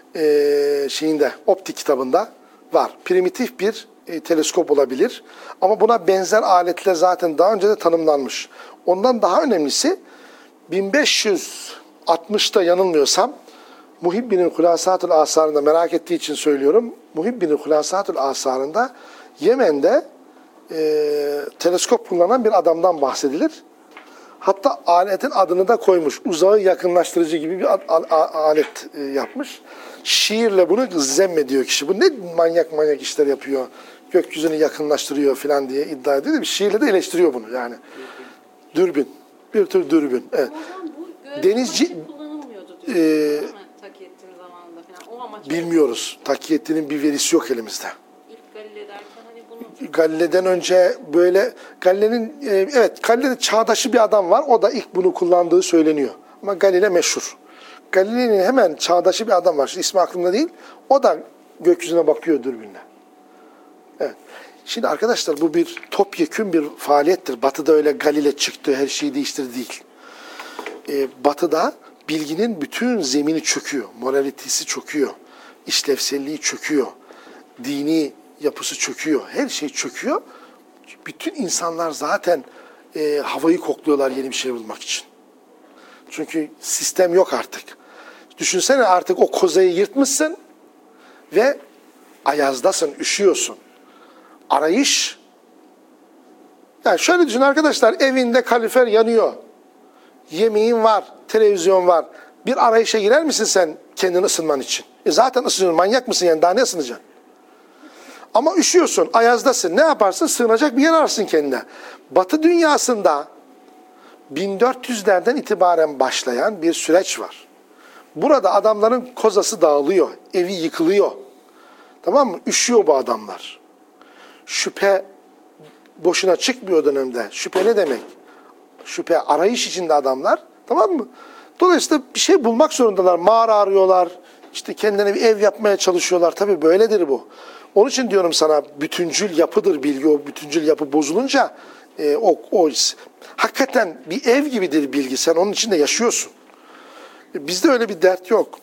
e, şeyinde, optik kitabında var. Primitif bir e, teleskop olabilir. Ama buna benzer aletler zaten daha önce de tanımlanmış. Ondan daha önemlisi bin beş yüz altmışta yanılmıyorsam Muhibbi'nin Hulasatül Asar'ında merak ettiği için söylüyorum. Muhibbi'nin Hulasatül Asar'ında Yemen'de e, teleskop kullanan bir adamdan bahsedilir. Hatta aletin adını da koymuş. Uzağı yakınlaştırıcı gibi bir alet e, yapmış. Şiirle bunu zemmediyor kişi. Bu ne manyak manyak işler yapıyor. Gökyüzünü yakınlaştırıyor falan diye iddia ediyor. Bir şiirle de eleştiriyor bunu yani. Dürbün. Bir tür dürbün. Evet. O zaman bu Denizci- Denizci... kullanılmıyordu Ee, diyor. Değil mi? Takiyettin zamanında falan. O amaç. Bilmiyoruz. Takiyettin'in bir verisi yok elimizde. İlk Galile derken hani bunu Galile'den önce böyle Galile'nin e, evet Galile'de çağdaşı bir adam var. O da ilk bunu kullandığı söyleniyor. Ama Galile meşhur. Galile'nin hemen çağdaşı bir adam var. Şimdi ismi aklımda değil. O da gökyüzüne bakıyor dürbünle. Evet. Şimdi arkadaşlar bu bir topyekün bir faaliyettir. Batı'da öyle Galile çıktı, her şeyi değiştirdi değil. Ee, batı'da bilginin bütün zemini çöküyor. Moralitesi çöküyor. İşlevselliği çöküyor. Dini yapısı çöküyor. Her şey çöküyor. Bütün insanlar zaten e, havayı kokluyorlar yeni bir şey bulmak için. Çünkü sistem yok artık. Düşünsene artık o kozayı yırtmışsın ve ayazdasın, üşüyorsun. Arayış. Yani şöyle düşün arkadaşlar, evinde kalorifer yanıyor. Yemeğin var, televizyon var. Bir arayışa girer misin sen kendini ısınman için? E zaten ısınıyorsun, manyak mısın yani, daha ne ısınacaksın? Ama üşüyorsun, ayazdasın. Ne yaparsın? Sığınacak bir yer ararsın kendine. Batı dünyasında bin dört yüzlerden itibaren başlayan bir süreç var. Burada adamların kozası dağılıyor, evi yıkılıyor. Tamam mı? Üşüyor bu adamlar. Şüphe boşuna çıkmıyor o dönemde. Şüphe ne demek? Şüphe, arayış içinde adamlar. Tamam mı? Dolayısıyla bir şey bulmak zorundalar. Mağara arıyorlar. İşte kendine bir ev yapmaya çalışıyorlar. Tabii böyledir bu. Onun için diyorum sana, bütüncül yapıdır bilgi. O bütüncül yapı bozulunca e, o, o hakikaten bir ev gibidir bilgi. Sen onun içinde yaşıyorsun. E, bizde öyle bir dert yok.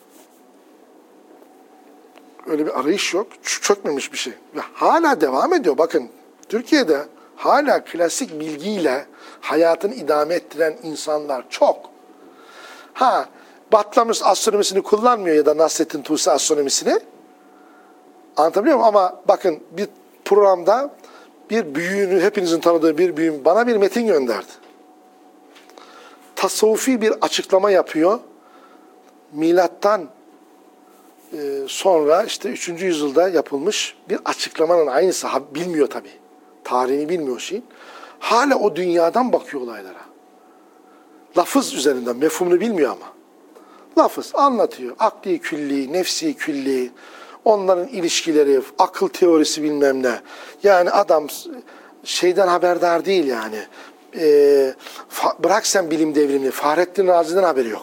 Öyle bir arayış yok. Çökmemiş bir şey. Ve hala devam ediyor. Bakın Türkiye'de hala klasik bilgiyle hayatını idame ettiren insanlar çok. Ha, Batlamyus astronomisini kullanmıyor ya da Nasrettin Tusi astronomisini. Anlatabiliyor muyum? Ama bakın bir programda bir büyüğünü, hepinizin tanıdığı bir büyüğüm bana bir metin gönderdi. Tasavvufi bir açıklama yapıyor. Milattan e, sonra işte üçüncü yüzyılda yapılmış bir açıklamanın aynısı. Ha, bilmiyor tabii. Tarihini bilmiyor şeyin. Hala o dünyadan bakıyor olaylara. Lafız üzerinden, mefhumunu bilmiyor ama. Lafız anlatıyor. Akli külli, nefsi külli, onların ilişkileri, akıl teorisi bilmem ne. Yani adam şeyden haberdar değil yani. Ee, bırak sen bilim devrimini, Fahrettin Razi'den haberi yok.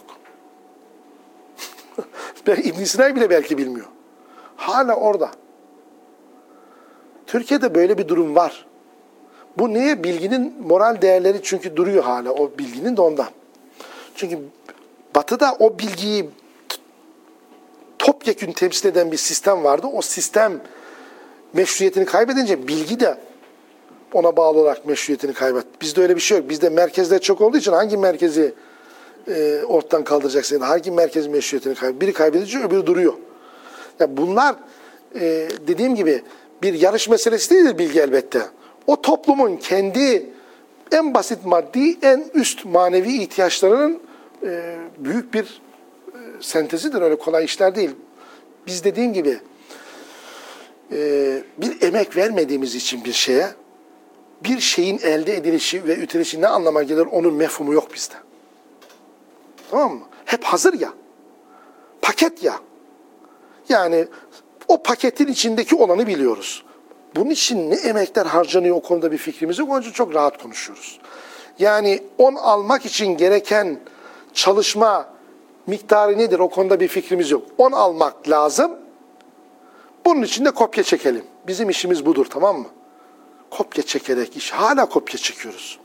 İbn Sina bile belki bilmiyor. Hala orada. Türkiye'de böyle bir durum var. Bu niye? Bilginin moral değerleri çünkü duruyor hala, o bilginin de ondan. Çünkü Batı'da o bilgiyi topyekün temsil eden bir sistem vardı. O sistem meşruiyetini kaybedince bilgi de ona bağlı olarak meşruiyetini kaybetti. Bizde öyle bir şey yok. Bizde merkezler çok olduğu için hangi merkezi e, ortadan kaldıracaksın? Hangi merkez meşruiyetini kaybediyor? Biri kaybedince öbürü duruyor. Yani bunlar e, dediğim gibi bir yarış meselesi değildir bilgi elbette. O toplumun kendi en basit maddi, en üst manevi ihtiyaçlarının e, büyük bir e, sentezidir. Öyle kolay işler değil. Biz dediğim gibi e, bir emek vermediğimiz için bir şeye, bir şeyin elde edilişi ve ütilişi ne anlama gelir onun mefhumu yok bizde. Tamam mı? Hep hazır ya. Paket ya. Yani o paketin içindeki olanı biliyoruz. Bunun için ne emekler harcanıyor o konuda bir fikrimiz yok. Onun için çok rahat konuşuyoruz. Yani on almak için gereken çalışma miktarı nedir? O konuda bir fikrimiz yok. on almak lazım. Bunun için de kopya çekelim. Bizim işimiz budur, tamam mı? Kopya çekerek iş. Hala kopya çekiyoruz.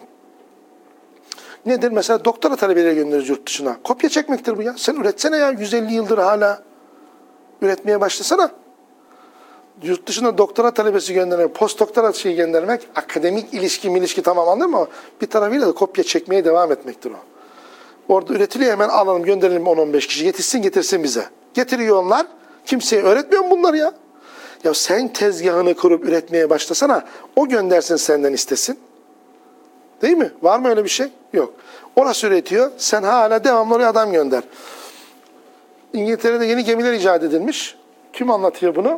Nedir? Mesela doktora talebeleri gönderiyoruz yurt dışına. Kopya çekmektir bu ya. Sen üretsene ya. yüz elli yıldır hala üretmeye başlasana. Yurt dışına doktora talebesi göndermek, post doktora şeyi göndermek, akademik ilişki ilişki tamam anladın mı? Bir tarafıyla da kopya çekmeye devam etmektir o. Orada üretiliyor, hemen alalım gönderelim on on beş kişi. Yetişsin getirsin bize. Getiriyor onlar. Kimseye öğretmiyor mu bunları ya? Ya sen tezgahını kurup üretmeye başlasana. O göndersin senden istesin. Değil mi? Var mı öyle bir şey? Yok. Orası üretiyor. Sen hala devamlı oraya adam gönder. İngiltere'de yeni gemiler icat edilmiş. Kim anlatıyor bunu?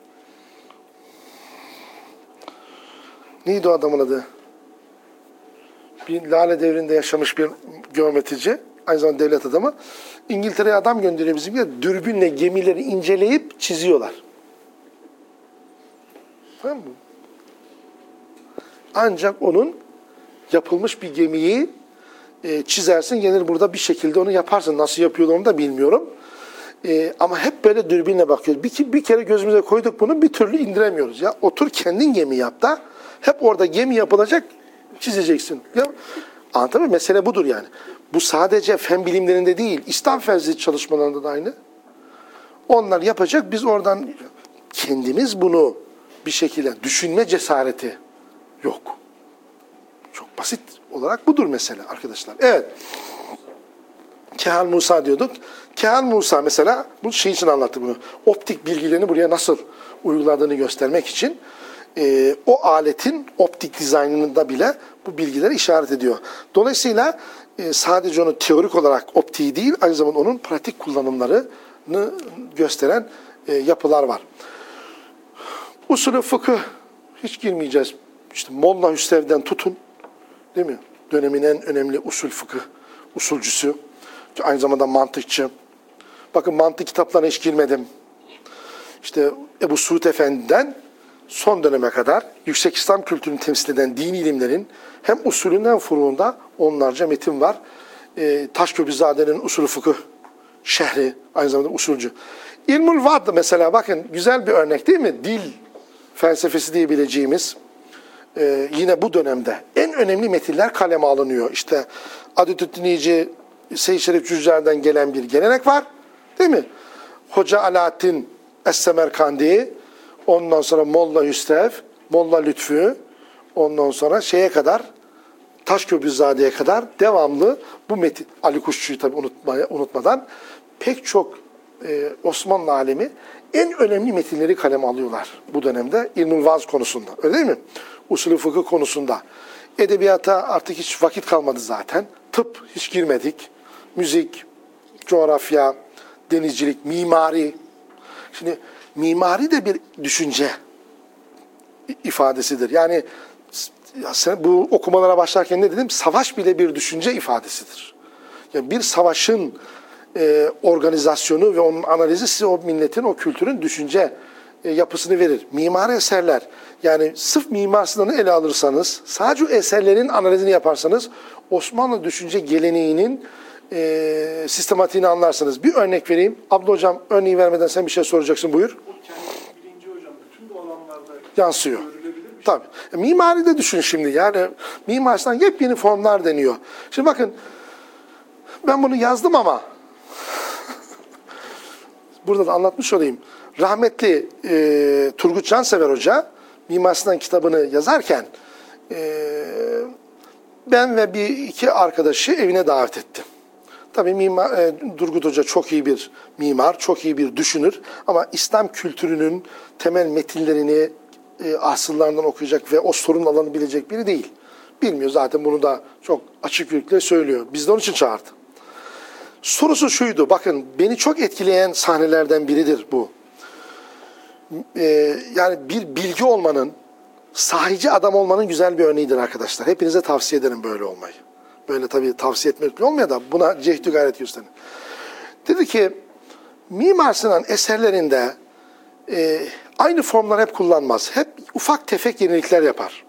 Neydi o adamın adı? Bir Lale devrinde yaşamış bir geometrici. Aynı zamanda devlet adamı. İngiltere'ye adam gönderiyor bizimkiler. Dürbünle gemileri inceleyip çiziyorlar. Tamam mı? Ancak onun yapılmış bir gemiyi e, çizersin. Gelir burada bir şekilde onu yaparsın. Nasıl yapıyorlar onu da bilmiyorum. E, ama hep böyle dürbünle bakıyoruz. Bir, bir kere gözümüze koyduk bunu bir türlü indiremiyoruz. Ya otur kendin gemi yap da hep orada gemi yapılacak çizeceksin. Ya, anladın mı? Mesele budur yani. Bu sadece fen bilimlerinde değil, İslam felsefi çalışmalarında da aynı. Onlar yapacak, biz oradan kendimiz bunu bir şekilde düşünme cesareti yok. Çok basit olarak budur mesele arkadaşlar. Evet. Kehal Musa diyorduk. Kehal Musa mesela, bu şey için anlattı bunu. Optik bilgilerini buraya nasıl uyguladığını göstermek için e, o aletin optik dizaynında bile bu bilgileri işaret ediyor. Dolayısıyla e, sadece onu teorik olarak optiği değil, aynı zamanda onun pratik kullanımlarını gösteren e, yapılar var. Usulü fıkıh hiç girmeyeceğiz. İşte Molla Hüsrev'den tutun, değil mi? Dönemin en önemli usul fıkıh usulcüsü. Aynı zamanda mantıkçı. Bakın mantık kitaplarına hiç girmedim. İşte Ebu Suud Efendi'den son döneme kadar yüksek İslam kültürünü temsil eden dini ilimlerin hem usulünden hem furuğunda onlarca metin var. E, Taşköprüzade'nin usulü fıkıh şehri, aynı zamanda usulcü. İlmül Vaad mesela bakın güzel bir örnek değil mi? Dil felsefesi diyebileceğimiz e, yine bu dönemde en önemli metinler kaleme alınıyor. İşte Adetüddinici Seyyid Şerif Cüzcer'den gelen bir gelenek var. Değil mi? Hoca Alaaddin Es-Semerkandi, ondan sonra Molla Hüsrev, Molla Lütfü, ondan sonra şeye kadar, Taşköprüzade'ye kadar devamlı bu metin, Ali Kuşçu'yu tabii unutmaya, unutmadan pek çok e, Osmanlı alemi en önemli metinleri kaleme alıyorlar bu dönemde İlmül Vaz konusunda. Öyle değil mi? Usulü fıkıh konusunda. Edebiyata artık hiç vakit kalmadı zaten. Tıp hiç girmedik. Müzik, coğrafya, denizcilik, mimari. Şimdi mimari de bir düşünce ifadesidir. Yani bu okumalara başlarken ne dedim? Savaş bile bir düşünce ifadesidir. Yani bir savaşın e, organizasyonu ve onun analizi size o milletin, o kültürün düşünce e, yapısını verir. Mimari eserler, yani sırf Mimar Sinan'ı ele alırsanız, sadece eserlerin analizini yaparsanız Osmanlı düşünce geleneğinin e, sistematiğini anlarsınız. Bir örnek vereyim. Abdullah Hocam örneği vermeden sen bir şey soracaksın, buyur. O kendi bilinci hocam bütün bu alanlarda yansıyor. görülebilir mi? Tabii. E, mimari de düşün şimdi. Yani Mimar Sinan yepyeni formlar deniyor. Şimdi bakın ben bunu yazdım ama burada da anlatmış olayım. Rahmetli e, Turgut Cansever Hoca Mimar Sinan kitabını yazarken e, ben ve bir iki arkadaşı evine davet ettim. Tabii mimar, e, Turgut Hoca çok iyi bir mimar, çok iyi bir düşünür ama İslam kültürünün temel metinlerini e, asıllarından okuyacak ve o sorun alanı bilecek biri değil. Bilmiyor zaten, bunu da çok açık yürekle söylüyor. Biz de onun için çağırdı. Sorusu şuydu, bakın beni çok etkileyen sahnelerden biridir bu. e, yani bir bilgi olmanın, sahici adam olmanın güzel bir örneğidir arkadaşlar. Hepinize tavsiye ederim böyle olmayı. Böyle tabii tavsiye etmek olmuyor da buna cehdü gayret gösterin. Dedi ki Mimar Sinan eserlerinde e, aynı formları hep kullanmaz. Hep ufak tefek yenilikler yapar.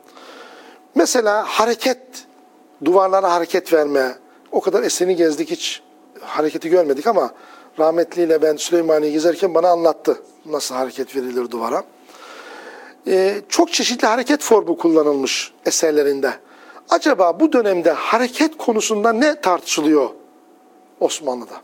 Mesela hareket, duvarlara hareket verme. O kadar eserini gezdik, hiç hareketi görmedik ama rahmetliyle ben Süleymaniye'yi gezerken bana anlattı nasıl hareket verilir duvara. Ee, çok çeşitli hareket formu kullanılmış eserlerinde. Acaba bu dönemde hareket konusunda ne tartışılıyor Osmanlı'da?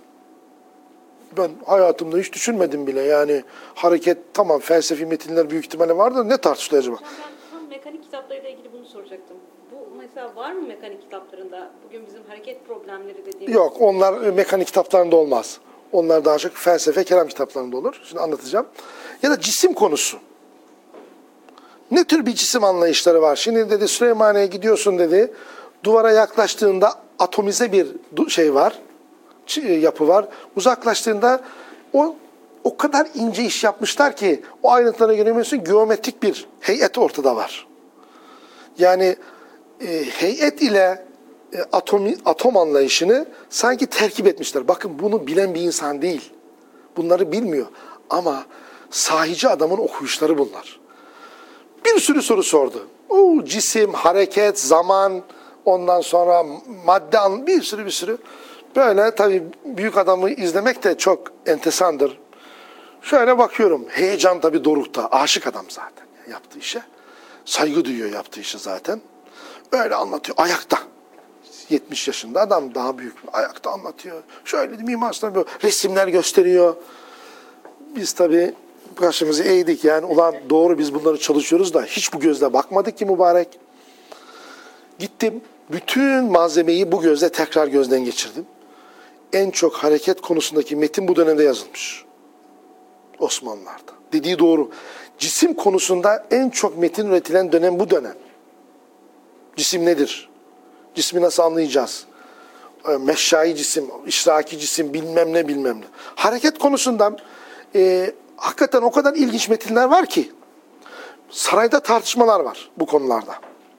Ben hayatımda hiç düşünmedim bile. Yani hareket, tamam, felsefi metinler büyük ihtimalle vardır. Ne tartışılıyor acaba? Hocam ben tam mekanik kitaplarıyla ilgili bunu soracaktım. Bu mesela var mı mekanik kitaplarında bugün bizim hareket problemleri dediğimiz? Yok, onlar mekanik kitaplarında olmaz. Onlar daha çok felsefe, kelam kitaplarında olur. Şimdi anlatacağım. Ya da cisim konusu. Ne tür bir cisim anlayışları var? Şimdi dedi Süleymaniye'ye gidiyorsun dedi. Duvara yaklaştığında atomize bir şey var. Yapı var. Uzaklaştığında o o kadar ince iş yapmışlar ki o ayrıntılara göremiyorsun. Geometrik bir heyet ortada var. Yani e, heyet ile e, atom, atom anlayışını sanki terkip etmişler. Bakın bunu bilen bir insan değil. Bunları bilmiyor. Ama sahici adamın okuyuşları bunlar. Bir sürü soru sordu. O cisim, hareket, zaman, ondan sonra madde, bir sürü bir sürü. Böyle tabii büyük adamı izlemek de çok enteresandır. Şöyle bakıyorum. Heyecan tabii dorukta. Aşık adam zaten yaptığı işe. Saygı duyuyor yaptığı işe zaten. Öyle anlatıyor. Ayakta. yetmiş yaşında adam, daha büyük. Ayakta anlatıyor. Şöyle Mimar Sinan böyle resimler gösteriyor. Biz tabii başımızı eğdik yani. Ulan doğru, biz bunları çalışıyoruz da hiç bu gözle bakmadık ki mübarek. Gittim. Bütün malzemeyi bu gözle tekrar gözden geçirdim. En çok hareket konusundaki metin bu dönemde yazılmış. Osmanlılar'da. Dediği doğru. Cisim konusunda en çok metin üretilen dönem bu dönem. Cisim nedir? Cismi nasıl anlayacağız? Meşşai cisim, işraki cisim, bilmem ne bilmem ne. Hareket konusundan e, hakikaten o kadar ilginç metinler var ki sarayda tartışmalar var bu konularda.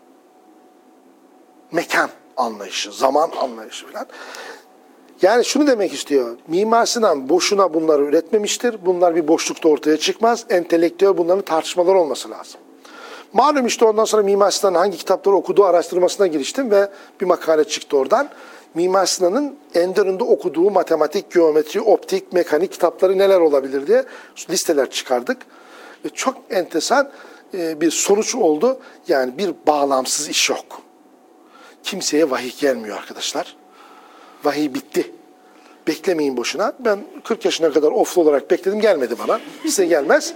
Mekan anlayışı, zaman anlayışı falan. Yani şunu demek istiyor. Mimar Sinan boşuna bunları üretmemiştir. Bunlar bir boşlukta ortaya çıkmaz. Entelektüel bunların tartışmalar olması lazım. Malum işte ondan sonra Mimar Sinan'ın hangi kitapları okuduğu araştırmasına giriştim ve bir makale çıktı oradan. Mimar Sinan'ın Enderun'da okuduğu matematik, geometri, optik, mekanik kitapları neler olabilir diye listeler çıkardık. Ve çok enteresan bir sonuç oldu. Yani bir bağlamsız iş yok. Kimseye vahiy gelmiyor arkadaşlar. Vahiy bitti. Beklemeyin boşuna. Ben kırk yaşına kadar oflu olarak bekledim, gelmedi bana. Size gelmez.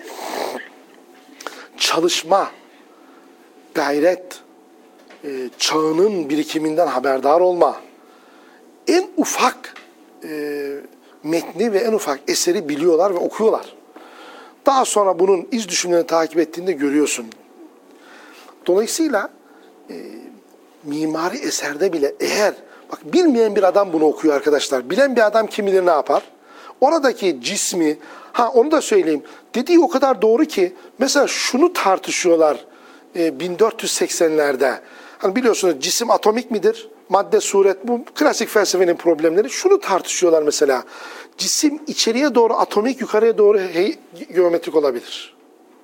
Çalışma, gayret, e, çağının birikiminden haberdar olma, en ufak e, metni ve en ufak eseri biliyorlar ve okuyorlar. Daha sonra bunun iz düşümlerini takip ettiğinde görüyorsun. Dolayısıyla e, mimari eserde bile eğer, bak bilmeyen bir adam bunu okuyor arkadaşlar. Bilen bir adam kim bilir ne yapar? Oradaki cismi, ha onu da söyleyeyim. Dediği o kadar doğru ki, mesela şunu tartışıyorlar e, bin dört yüz seksenlerde. Hani biliyorsunuz cisim atomik midir? Madde, suret, bu klasik felsefenin problemleri. Şunu tartışıyorlar mesela. Cisim içeriye doğru atomik, yukarıya doğru hey, geometrik olabilir.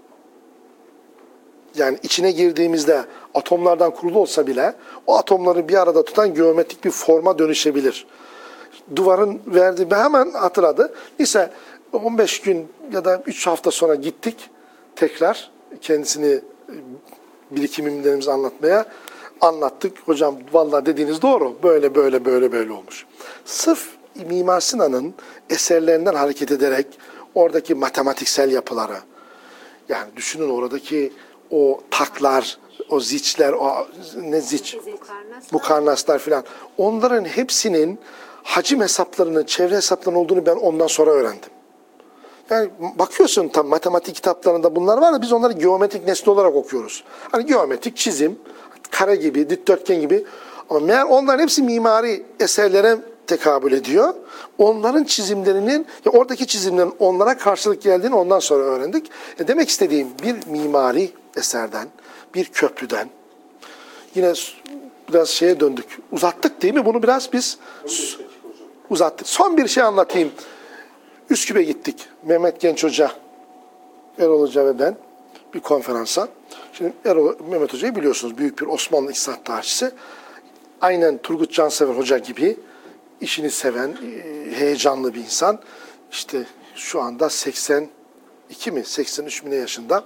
Yani içine girdiğimizde atomlardan kurulu olsa bile o atomları bir arada tutan geometrik bir forma dönüşebilir. Duvarın verdiği, hemen hatırladı. Neyse on beş gün ya da üç hafta sonra gittik tekrar kendisini, birikimlerimizi anlatmaya. Anlattık. Hocam vallahi dediğiniz doğru. Böyle böyle böyle böyle olmuş. Sırf Mimar Sinan'ın eserlerinden hareket ederek oradaki matematiksel yapıları, yani düşünün oradaki o taklar, o ziçler, o ne ziç? Mukarnaslar filan. Onların hepsinin hacim hesaplarının, çevre hesaplarının olduğunu ben ondan sonra öğrendim. Yani bakıyorsun tam matematik kitaplarında bunlar var da biz onları geometrik nesne olarak okuyoruz. Hani geometrik çizim, kare gibi, dikdörtgen gibi. Ama meğer onların hepsi mimari eserlere tekabül ediyor. Onların çizimlerinin, ya oradaki çizimlerin onlara karşılık geldiğini ondan sonra öğrendik. E demek istediğim bir mimari eserden, bir köprüden, yine biraz şeye döndük. Uzattık değil mi? Bunu biraz biz uzattık. Son bir şey anlatayım. Üsküp'e gittik. Mehmet Genç Hoca, Erol Hoca ve ben bir konferansa. Şimdi Erol, Mehmet Hoca'yı biliyorsunuz. Büyük bir Osmanlı iktisat tarihçisi. Aynen Turgut Cansever Hoca gibi işini seven, heyecanlı bir insan. İşte şu anda seksen iki mi, seksen üç mi ne yaşında.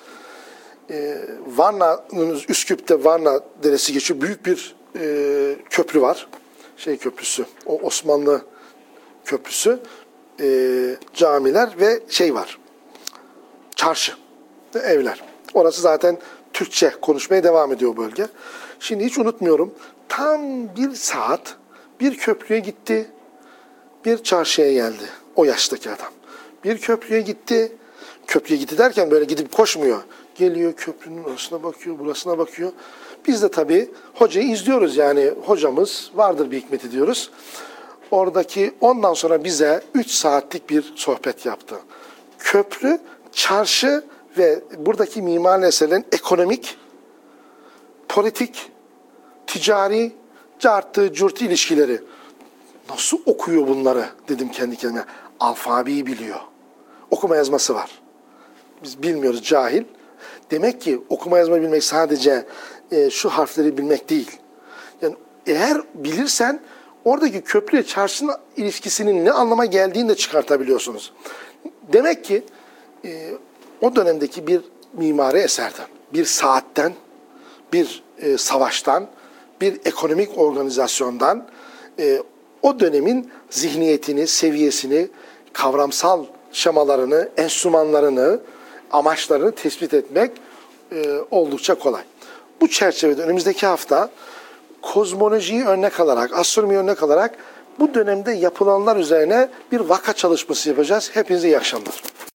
Ee, Varna'nın, Üsküp'te Varna Deresi geçiyor. Büyük bir e, köprü var. Şey köprüsü, o Osmanlı köprüsü. E, camiler ve şey var. Çarşı, evler. Orası zaten Türkçe konuşmaya devam ediyor o bölge. Şimdi hiç unutmuyorum. Tam bir saat bir köprüye gitti, bir çarşıya geldi. O yaştaki adam. Bir köprüye gitti. Köprüye gitti derken böyle gidip koşmuyor. Geliyor köprünün orasına bakıyor, burasına bakıyor. Biz de tabii hocayı izliyoruz yani. Hocamız vardır bir hikmeti diyoruz. Oradaki ondan sonra bize üç saatlik bir sohbet yaptı. Köprü, çarşı ve buradaki mimari eserlerin ekonomik, politik, ticari, cartı, curtu ilişkileri. Nasıl okuyor bunları dedim kendi kendime. Alfabeyi biliyor. Okuma yazması var. Biz bilmiyoruz, cahil. Demek ki okuma yazma bilmek sadece e, şu harfleri bilmek değil. Yani eğer bilirsen oradaki köprüyle çarşının ilişkisinin ne anlama geldiğini de çıkartabiliyorsunuz. Demek ki e, o dönemdeki bir mimari eserden, bir saatten, bir e, savaştan, bir ekonomik organizasyondan e, o dönemin zihniyetini, seviyesini, kavramsal şemalarını, enstrümanlarını, amaçlarını tespit etmek e, oldukça kolay. Bu çerçevede önümüzdeki hafta kozmolojiyi örnek alarak, astronomiyi örnek alarak bu dönemde yapılanlar üzerine bir vaka çalışması yapacağız. Hepinize iyi akşamlar.